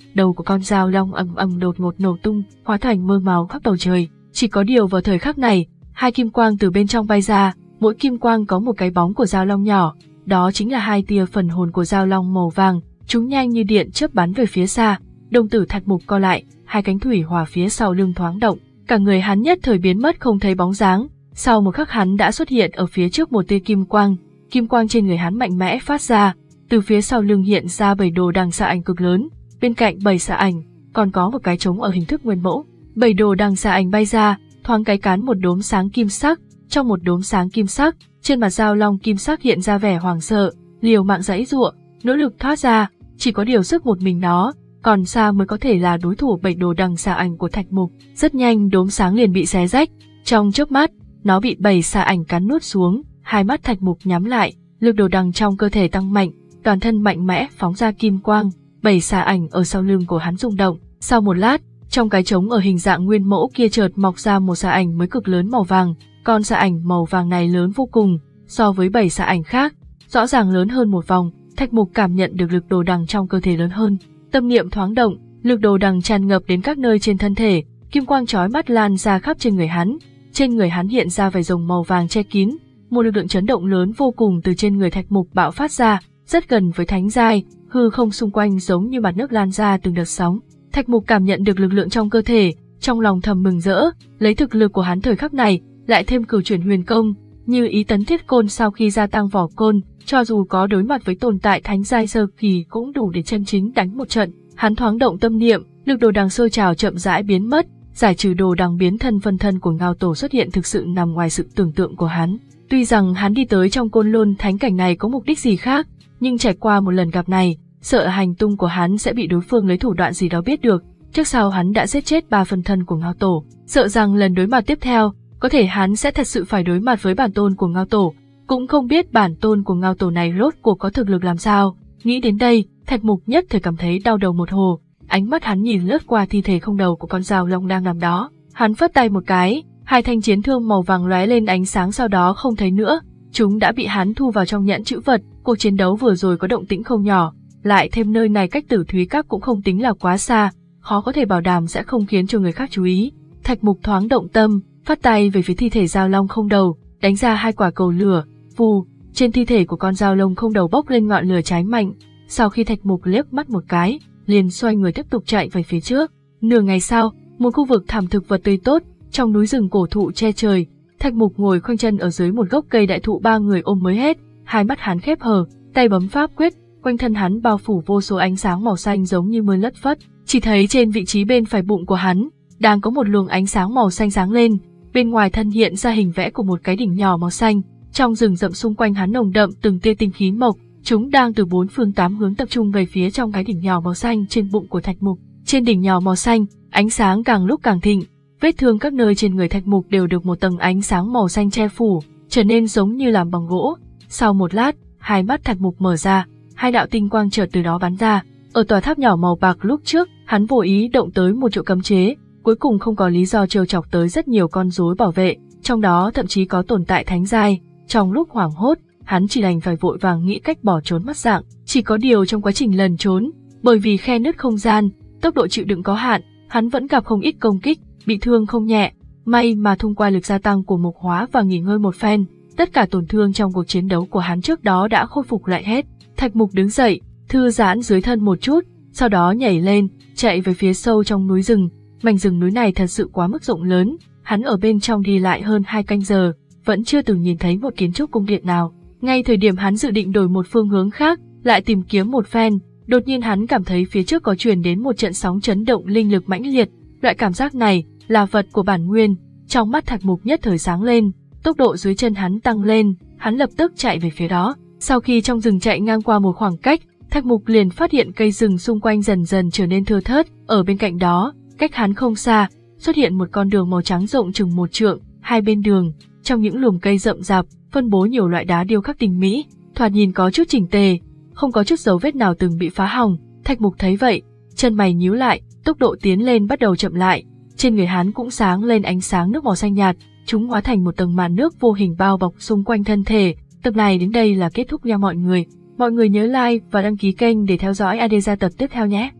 đầu của con dao long ầm ầm đột ngột nổ tung, hóa thành mưa máu khắp bầu trời. Chỉ có điều vào thời khắc này, hai kim quang từ bên trong bay ra, mỗi kim quang có một cái bóng của dao long nhỏ, đó chính là hai tia phần hồn của dao long màu vàng, chúng nhanh như điện chớp bắn về phía xa. Đồng tử Thạch Mục co lại, hai cánh thủy hỏa phía sau lưng thoáng động, cả người hắn nhất thời biến mất không thấy bóng dáng. Sau một khắc hắn đã xuất hiện ở phía trước một tia kim quang, kim quang trên người hắn mạnh mẽ phát ra, từ phía sau lưng hiện ra bảy đồ đằng xà ảnh cực lớn, bên cạnh bảy xà ảnh còn có một cái trống ở hình thức nguyên mẫu. Bảy đồ đằng xà ảnh bay ra, thoáng cái cán một đốm sáng kim sắc, trong một đốm sáng kim sắc, trên mặt dao long kim sắc hiện ra vẻ hoảng sợ, liều mạng giãy giụa, nỗ lực thoát ra, chỉ có điều sức một mình nó, còn xa mới có thể là đối thủ bảy đồ đằng xà ảnh của Thạch Mục. Rất nhanh đốm sáng liền bị xé rách, trong chớp mắt, nó bị bảy xà ảnh cắn nuốt xuống, hai mắt Thạch Mục nhắm lại, lực đồ đằng trong cơ thể tăng mạnh, toàn thân mạnh mẽ phóng ra kim quang, bảy xà ảnh ở sau lưng của hắn rung động. Sau một lát, trong cái trống ở hình dạng nguyên mẫu kia chợt mọc ra một xà ảnh mới cực lớn màu vàng, con xà ảnh màu vàng này lớn vô cùng, so với bảy xà ảnh khác, rõ ràng lớn hơn một vòng. Thạch Mục cảm nhận được lực đồ đằng trong cơ thể lớn hơn, tâm niệm thoáng động, lực đồ đằng tràn ngập đến các nơi trên thân thể, kim quang chói mắt lan ra khắp trên người hắn. Trên người hắn hiện ra vảy rồng màu vàng che kín, một lực lượng chấn động lớn vô cùng từ trên người Thạch Mục bạo phát ra, rất gần với thánh giai, hư không xung quanh giống như mặt nước lan ra từng đợt sóng. Thạch Mục cảm nhận được lực lượng trong cơ thể, trong lòng thầm mừng rỡ, lấy thực lực của hắn thời khắc này, lại thêm cửu chuyển huyền công, như ý tấn thiết côn sau khi gia tăng vỏ côn, cho dù có đối mặt với tồn tại thánh giai sơ kỳ cũng đủ để chân chính đánh một trận. Hắn thoáng động tâm niệm, lực đồ đằng sôi trào chậm rãi biến mất, giải trừ đồ đằng biến thân phân thân của Ngao Tổ xuất hiện thực sự nằm ngoài sự tưởng tượng của hắn. Tuy rằng hắn đi tới trong Côn Lôn thánh cảnh này có mục đích gì khác, nhưng trải qua một lần gặp này, sợ hành tung của hắn sẽ bị đối phương lấy thủ đoạn gì đó biết được. Trước sau hắn đã giết chết ba phân thân của Ngao Tổ, sợ rằng lần đối mặt tiếp theo, có thể hắn sẽ thật sự phải đối mặt với bản tôn của Ngao Tổ. Cũng không biết bản tôn của Ngao Tổ này rốt cuộc có thực lực làm sao. Nghĩ đến đây, Thạch Mục nhất thời cảm thấy đau đầu một hồ, ánh mắt hắn nhìn lướt qua thi thể không đầu của con dao long đang nằm đó. Hắn phất tay một cái, hai thanh chiến thương màu vàng lóe lên ánh sáng, sau đó không thấy nữa, chúng đã bị hắn thu vào trong nhẫn trữ vật. Cuộc chiến đấu vừa rồi có động tĩnh không nhỏ, lại thêm nơi này cách Tử Thúy Các cũng không tính là quá xa, khó có thể bảo đảm sẽ không khiến cho người khác chú ý. Thạch Mục thoáng động tâm, phát tay về phía thi thể dao long không đầu, đánh ra hai quả cầu lửa, vù, trên thi thể của con dao long không đầu bốc lên ngọn lửa cháy mạnh. Sau khi Thạch Mục liếc mắt một cái, liền xoay người tiếp tục chạy về phía trước. Nửa ngày sau, một khu vực thảm thực vật tươi tốt, trong núi rừng cổ thụ che trời, Thạch Mục ngồi khoanh chân ở dưới một gốc cây đại thụ, ba người ôm mới hết, hai mắt hắn khép hờ, tay bấm pháp quyết, quanh thân hắn bao phủ vô số ánh sáng màu xanh giống như mưa lất phất. Chỉ thấy trên vị trí bên phải bụng của hắn, đang có một luồng ánh sáng màu xanh sáng lên, bên ngoài thân hiện ra hình vẽ của một cái đỉnh nhỏ màu xanh. Trong rừng rậm xung quanh hắn nồng đậm từng tia tinh khí mộc, chúng đang từ bốn phương tám hướng tập trung về phía trong cái đỉnh nhỏ màu xanh trên bụng của Thạch Mục. Trên đỉnh nhỏ màu xanh, ánh sáng càng lúc càng thịnh, vết thương các nơi trên người Thạch Mục đều được một tầng ánh sáng màu xanh che phủ, trở nên giống như làm bằng gỗ. Sau một lát, hai mắt Thạch Mục mở ra, hai đạo tinh quang chợt từ đó bắn ra. Ở tòa tháp nhỏ màu bạc lúc trước, hắn vô ý động tới một chỗ cấm chế, cuối cùng không có lý do trêu chọc tới rất nhiều con rối bảo vệ, trong đó thậm chí có tồn tại thánh giai. Trong lúc hoảng hốt, hắn chỉ đành phải vội vàng nghĩ cách bỏ trốn mất dạng. Chỉ có điều trong quá trình lần trốn, bởi vì khe nứt không gian, tốc độ chịu đựng có hạn, hắn vẫn gặp không ít công kích, bị thương không nhẹ. May mà thông qua lực gia tăng của mục hóa và nghỉ ngơi một phen, tất cả tổn thương trong cuộc chiến đấu của hắn trước đó đã khôi phục lại hết. Thạch Mục đứng dậy, thư giãn dưới thân một chút, sau đó nhảy lên, chạy về phía sâu trong núi rừng. Mảnh rừng núi này thật sự quá mức rộng lớn, hắn ở bên trong đi lại hơn hai canh giờ, vẫn chưa từng nhìn thấy một kiến trúc cung điện nào. Ngay thời điểm hắn dự định đổi một phương hướng khác, lại tìm kiếm một phen, đột nhiên hắn cảm thấy phía trước có truyền đến một trận sóng chấn động linh lực mãnh liệt. Loại cảm giác này là vật của bản nguyên. Trong mắt Thạch Mục nhất thời sáng lên, tốc độ dưới chân hắn tăng lên, hắn lập tức chạy về phía đó. Sau khi trong rừng chạy ngang qua một khoảng cách, Thạch Mục liền phát hiện cây rừng xung quanh dần dần trở nên thưa thớt. Ở bên cạnh đó, cách hắn không xa, xuất hiện một con đường màu trắng rộng chừng một trượng. Hai bên đường, trong những lùm cây rậm rạp, phân bố nhiều loại đá điêu khắc tinh mỹ, thoạt nhìn có chút chỉnh tề, không có chút dấu vết nào từng bị phá hỏng. Thạch Mục thấy vậy, chân mày nhíu lại, tốc độ tiến lên bắt đầu chậm lại. Trên người hắn cũng sáng lên ánh sáng nước màu xanh nhạt, chúng hóa thành một tầng màn nước vô hình bao bọc xung quanh thân thể. Tập này đến đây là kết thúc nha mọi người. Mọi người nhớ like và đăng ký kênh để theo dõi a đê gia tập tiếp theo nhé.